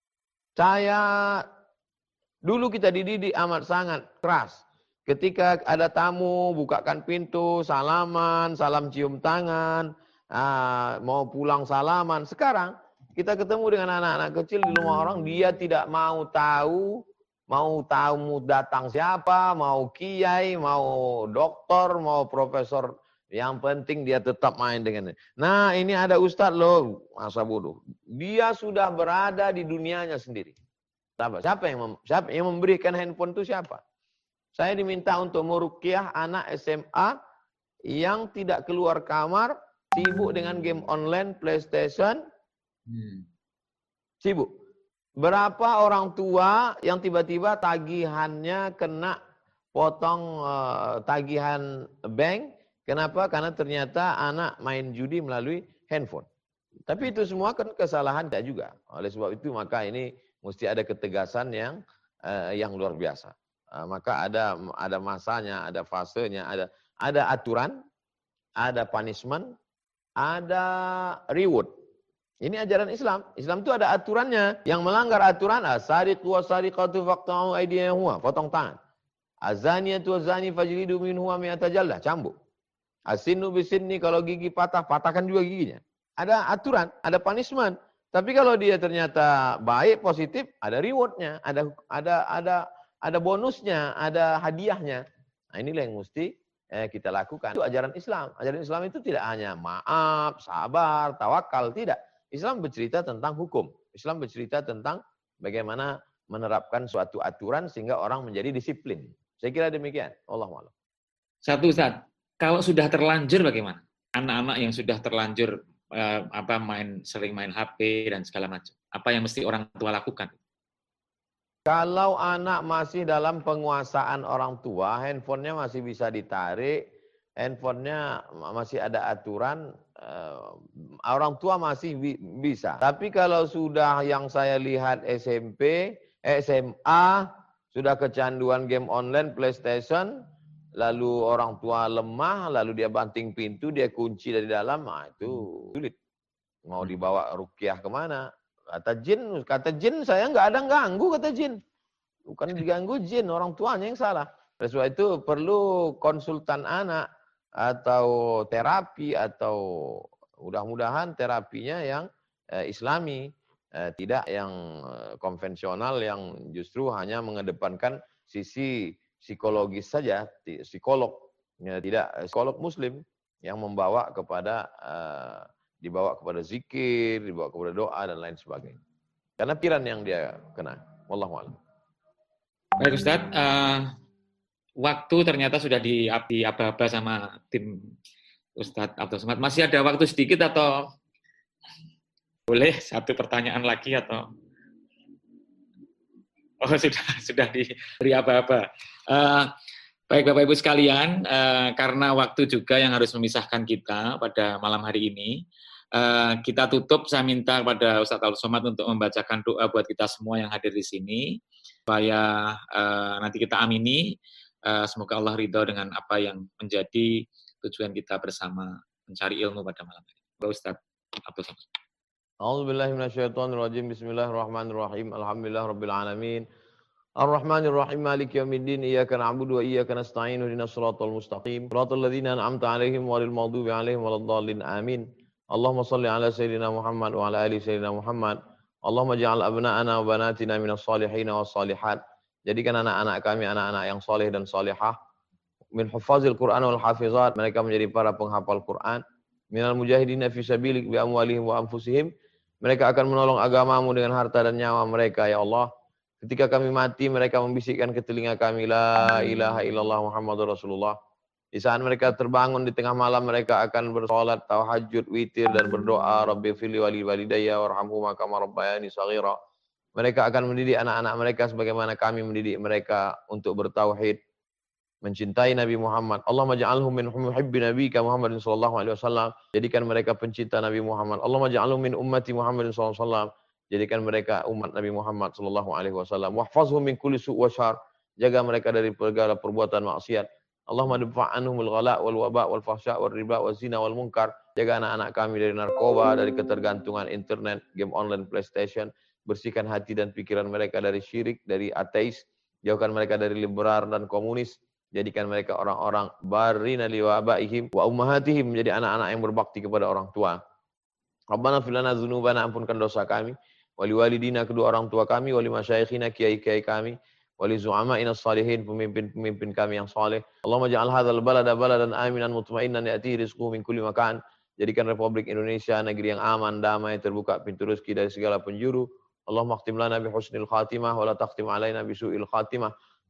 Dulu kita dididik amat sangat keras. Ketika ada tamu, bukakan pintu, salaman, salam cium tangan, mau pulang salaman. Sekarang kita ketemu dengan anak-anak kecil di rumah orang, dia tidak mau tahu datang siapa, mau kiai, mau dokter, mau profesor. Yang penting dia tetap main dengan ini. Nah, ini ada ustadz loh, masa bodoh. Dia sudah berada di dunianya sendiri. Siapa yang memberikan handphone itu siapa? Saya diminta untuk meruqyah anak SMA yang tidak keluar kamar, sibuk dengan game online, PlayStation, sibuk. Berapa orang tua yang tiba-tiba tagihannya kena potong tagihan bank. Kenapa? Karena ternyata anak main judi melalui handphone. Tapi itu semua kan kesalahan tidak juga. Oleh sebab itu maka ini mesti ada ketegasan yang luar biasa. Maka ada masanya, ada fasenya, ada aturan, ada punishment, ada reward. Ini ajaran Islam. Islam itu ada aturannya. Yang melanggar aturan, as-sariqu was-sariqatu faqta'u aydiyahuma, potong tangan. Az-zaniyatu waz-zani fajlidu minhuma mi'ata jaldah, cambuk. As-sinnu bisinni, kalau gigi patah, patahkan juga giginya. Ada aturan, ada punishment. Tapi kalau dia ternyata baik, positif, ada rewardnya, ada bonusnya, ada hadiahnya. Nah, inilah yang mesti kita lakukan. Itu ajaran Islam. Ajaran Islam itu tidak hanya maaf, sabar, tawakal, tidak. Islam bercerita tentang hukum. Islam bercerita tentang bagaimana menerapkan suatu aturan sehingga orang menjadi disiplin. Saya kira demikian. Wallahu a'lam. Satu, Ustaz. Kalau sudah terlanjur bagaimana? Anak-anak yang sudah terlanjur sering main HP dan segala macam. Apa yang mesti orang tua lakukan? Kalau anak masih dalam penguasaan orang tua, handphonenya masih bisa ditarik, handphonenya masih ada aturan, orang tua masih bisa. Tapi kalau sudah yang saya lihat SMP, SMA, sudah kecanduan game online, PlayStation, lalu orang tua lemah, lalu dia banting pintu, dia kunci dari dalam, itu sulit. Mau dibawa ruqyah kemana? Kata jin saya nggak ada ganggu, kata jin. Bukan diganggu jin, orang tuanya yang salah. Oleh sebab itu perlu konsultan anak atau terapi, atau mudah-mudahan terapinya yang Islami, tidak yang konvensional yang justru hanya mengedepankan sisi psikologis saja, psikolog, tidak psikolog Muslim yang membawa kepada dibawa kepada zikir, dibawa kepada doa dan lain sebagainya. Karena pikiran yang dia kena. Wallahu a'lam. Baik Ustaz, waktu ternyata sudah diaba-aba sama tim Ustadz Abdul Somad. Masih ada waktu sedikit atau boleh satu pertanyaan lagi atau? Oh sudah diberi aba-aba. Baik Bapak Ibu sekalian, karena waktu juga yang harus memisahkan kita pada malam hari ini, kita tutup. Saya minta kepada Ustadz Abdul Somad untuk membacakan doa buat kita semua yang hadir di sini, supaya nanti kita amini. Semoga Allah ridho dengan apa yang menjadi tujuan kita bersama mencari ilmu pada malam hari. Ustadz Abdul Somad. A'udzubillahi minasyaitonirrajim. Bismillahirrahmanirrahim. Alhamdulillahirabbil alamin. Ar-Rahmanir-Rahim. Maliki yaumiddin. Iyyaka na'budu wa iyyaka nasta'in. Ihdinas siratal mustaqim. Shiratal ladzina an'amta 'alaihim ghairil maghdubi 'alaihim waladdallin. Amin. Allahumma shalli 'ala sayyidina Muhammad wa 'ala ali sayyidina Muhammad. Allahumma ja'al abna'ana wa banatina minas shalihin was shalihat. Jadikan anak-anak kami anak-anak yang saleh dan salihah. Min hufazil Qur'an wal hafizat. Mereka menjadi para penghafal Quran. Minal mujahidina fi sabilik bi amwalihim wa anfusihim. Mereka akan menolong agamamu dengan harta dan nyawa mereka, ya Allah. Ketika kami mati, mereka membisikkan ke telinga kami, La ilaha illallah Muhammadur Rasulullah. Di saat mereka terbangun di tengah malam, mereka akan bersolat, tahajud, witir, dan berdoa, Rabbi fili wali walidayya warhamhuma kama rabbayani shaghira. Mereka akan mendidik anak-anak mereka sebagaimana kami mendidik mereka untuk bertauhid, mencintai Nabi Muhammad. Allahumma ja'alhum min muhibbi nabiyika Muhammadin sallallahu alaihi wasallam. Jadikan mereka pencinta Nabi Muhammad. Allahumma ja'alhum min ummati Muhammadin sallallahu alaihi wasallam. Jadikan mereka umat Nabi Muhammad sallallahu alaihi wasallam. Wahfazhum min kulli su' wa syarr. Jaga mereka dari segala perbuatan maksiat. Allahumma dfa' anhumul ghala' wal waba' wal fahsya' wal riba wal zina wal munkar. Jaga anak-anak kami dari narkoba, dari ketergantungan internet, game online, PlayStation. Bersihkan hati dan pikiran mereka dari syirik, dari ateis. Jauhkan mereka dari liberal dan komunis. Jadikan mereka orang-orang barina li wa abaihim wa ummahatihim, menjadi anak-anak yang berbakti kepada orang tua. Rabbana fil lana dzunubana, ampunkan dosa kami, wali walidina, kedua orang tua kami, wali masyayikhina, kiai-kiai kami, wali zu'ama'ina shalihin, pemimpin-pemimpin kami yang saleh. Allahumma ja'al hadzal balada baladan aminan mutma'innan ya'tihi rizquhu min kulli makan. Jadikan Republik Indonesia negeri yang aman, damai, terbuka pintu rezeki dari segala penjuru. Allahumma khtim lana bi husnil khatimah wa la takhtim alaina bi su'il khatimah.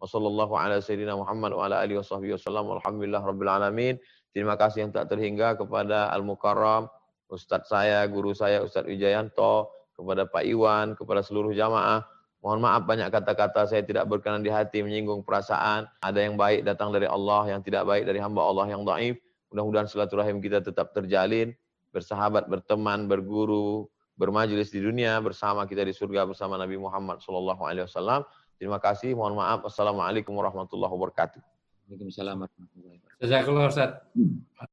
Wassallallahu ala sayyidina Muhammad wa ala alihi washabbihi wasallam. Alhamdulillah rabbil alamin. Terima kasih yang tak terhingga kepada Al-Mukarram, Ustadz saya, guru saya Ustadz Wijayanto, kepada Pak Iwan, kepada seluruh jamaah. Mohon maaf banyak kata-kata saya tidak berkenan di hati, menyinggung perasaan. Ada yang baik datang dari Allah, yang tidak baik dari hamba Allah yang dhaif. Mudah-mudahan silaturahim kita tetap terjalin, bersahabat, berteman, berguru, bermajelis di dunia, bersama kita di surga bersama Nabi Muhammad SAW. Terima kasih, mohon maaf. Assalamualaikum warahmatullahi wabarakatuh. Waalaikumsalam warahmatullahi wabarakatuh. Jazakallah Ustaz.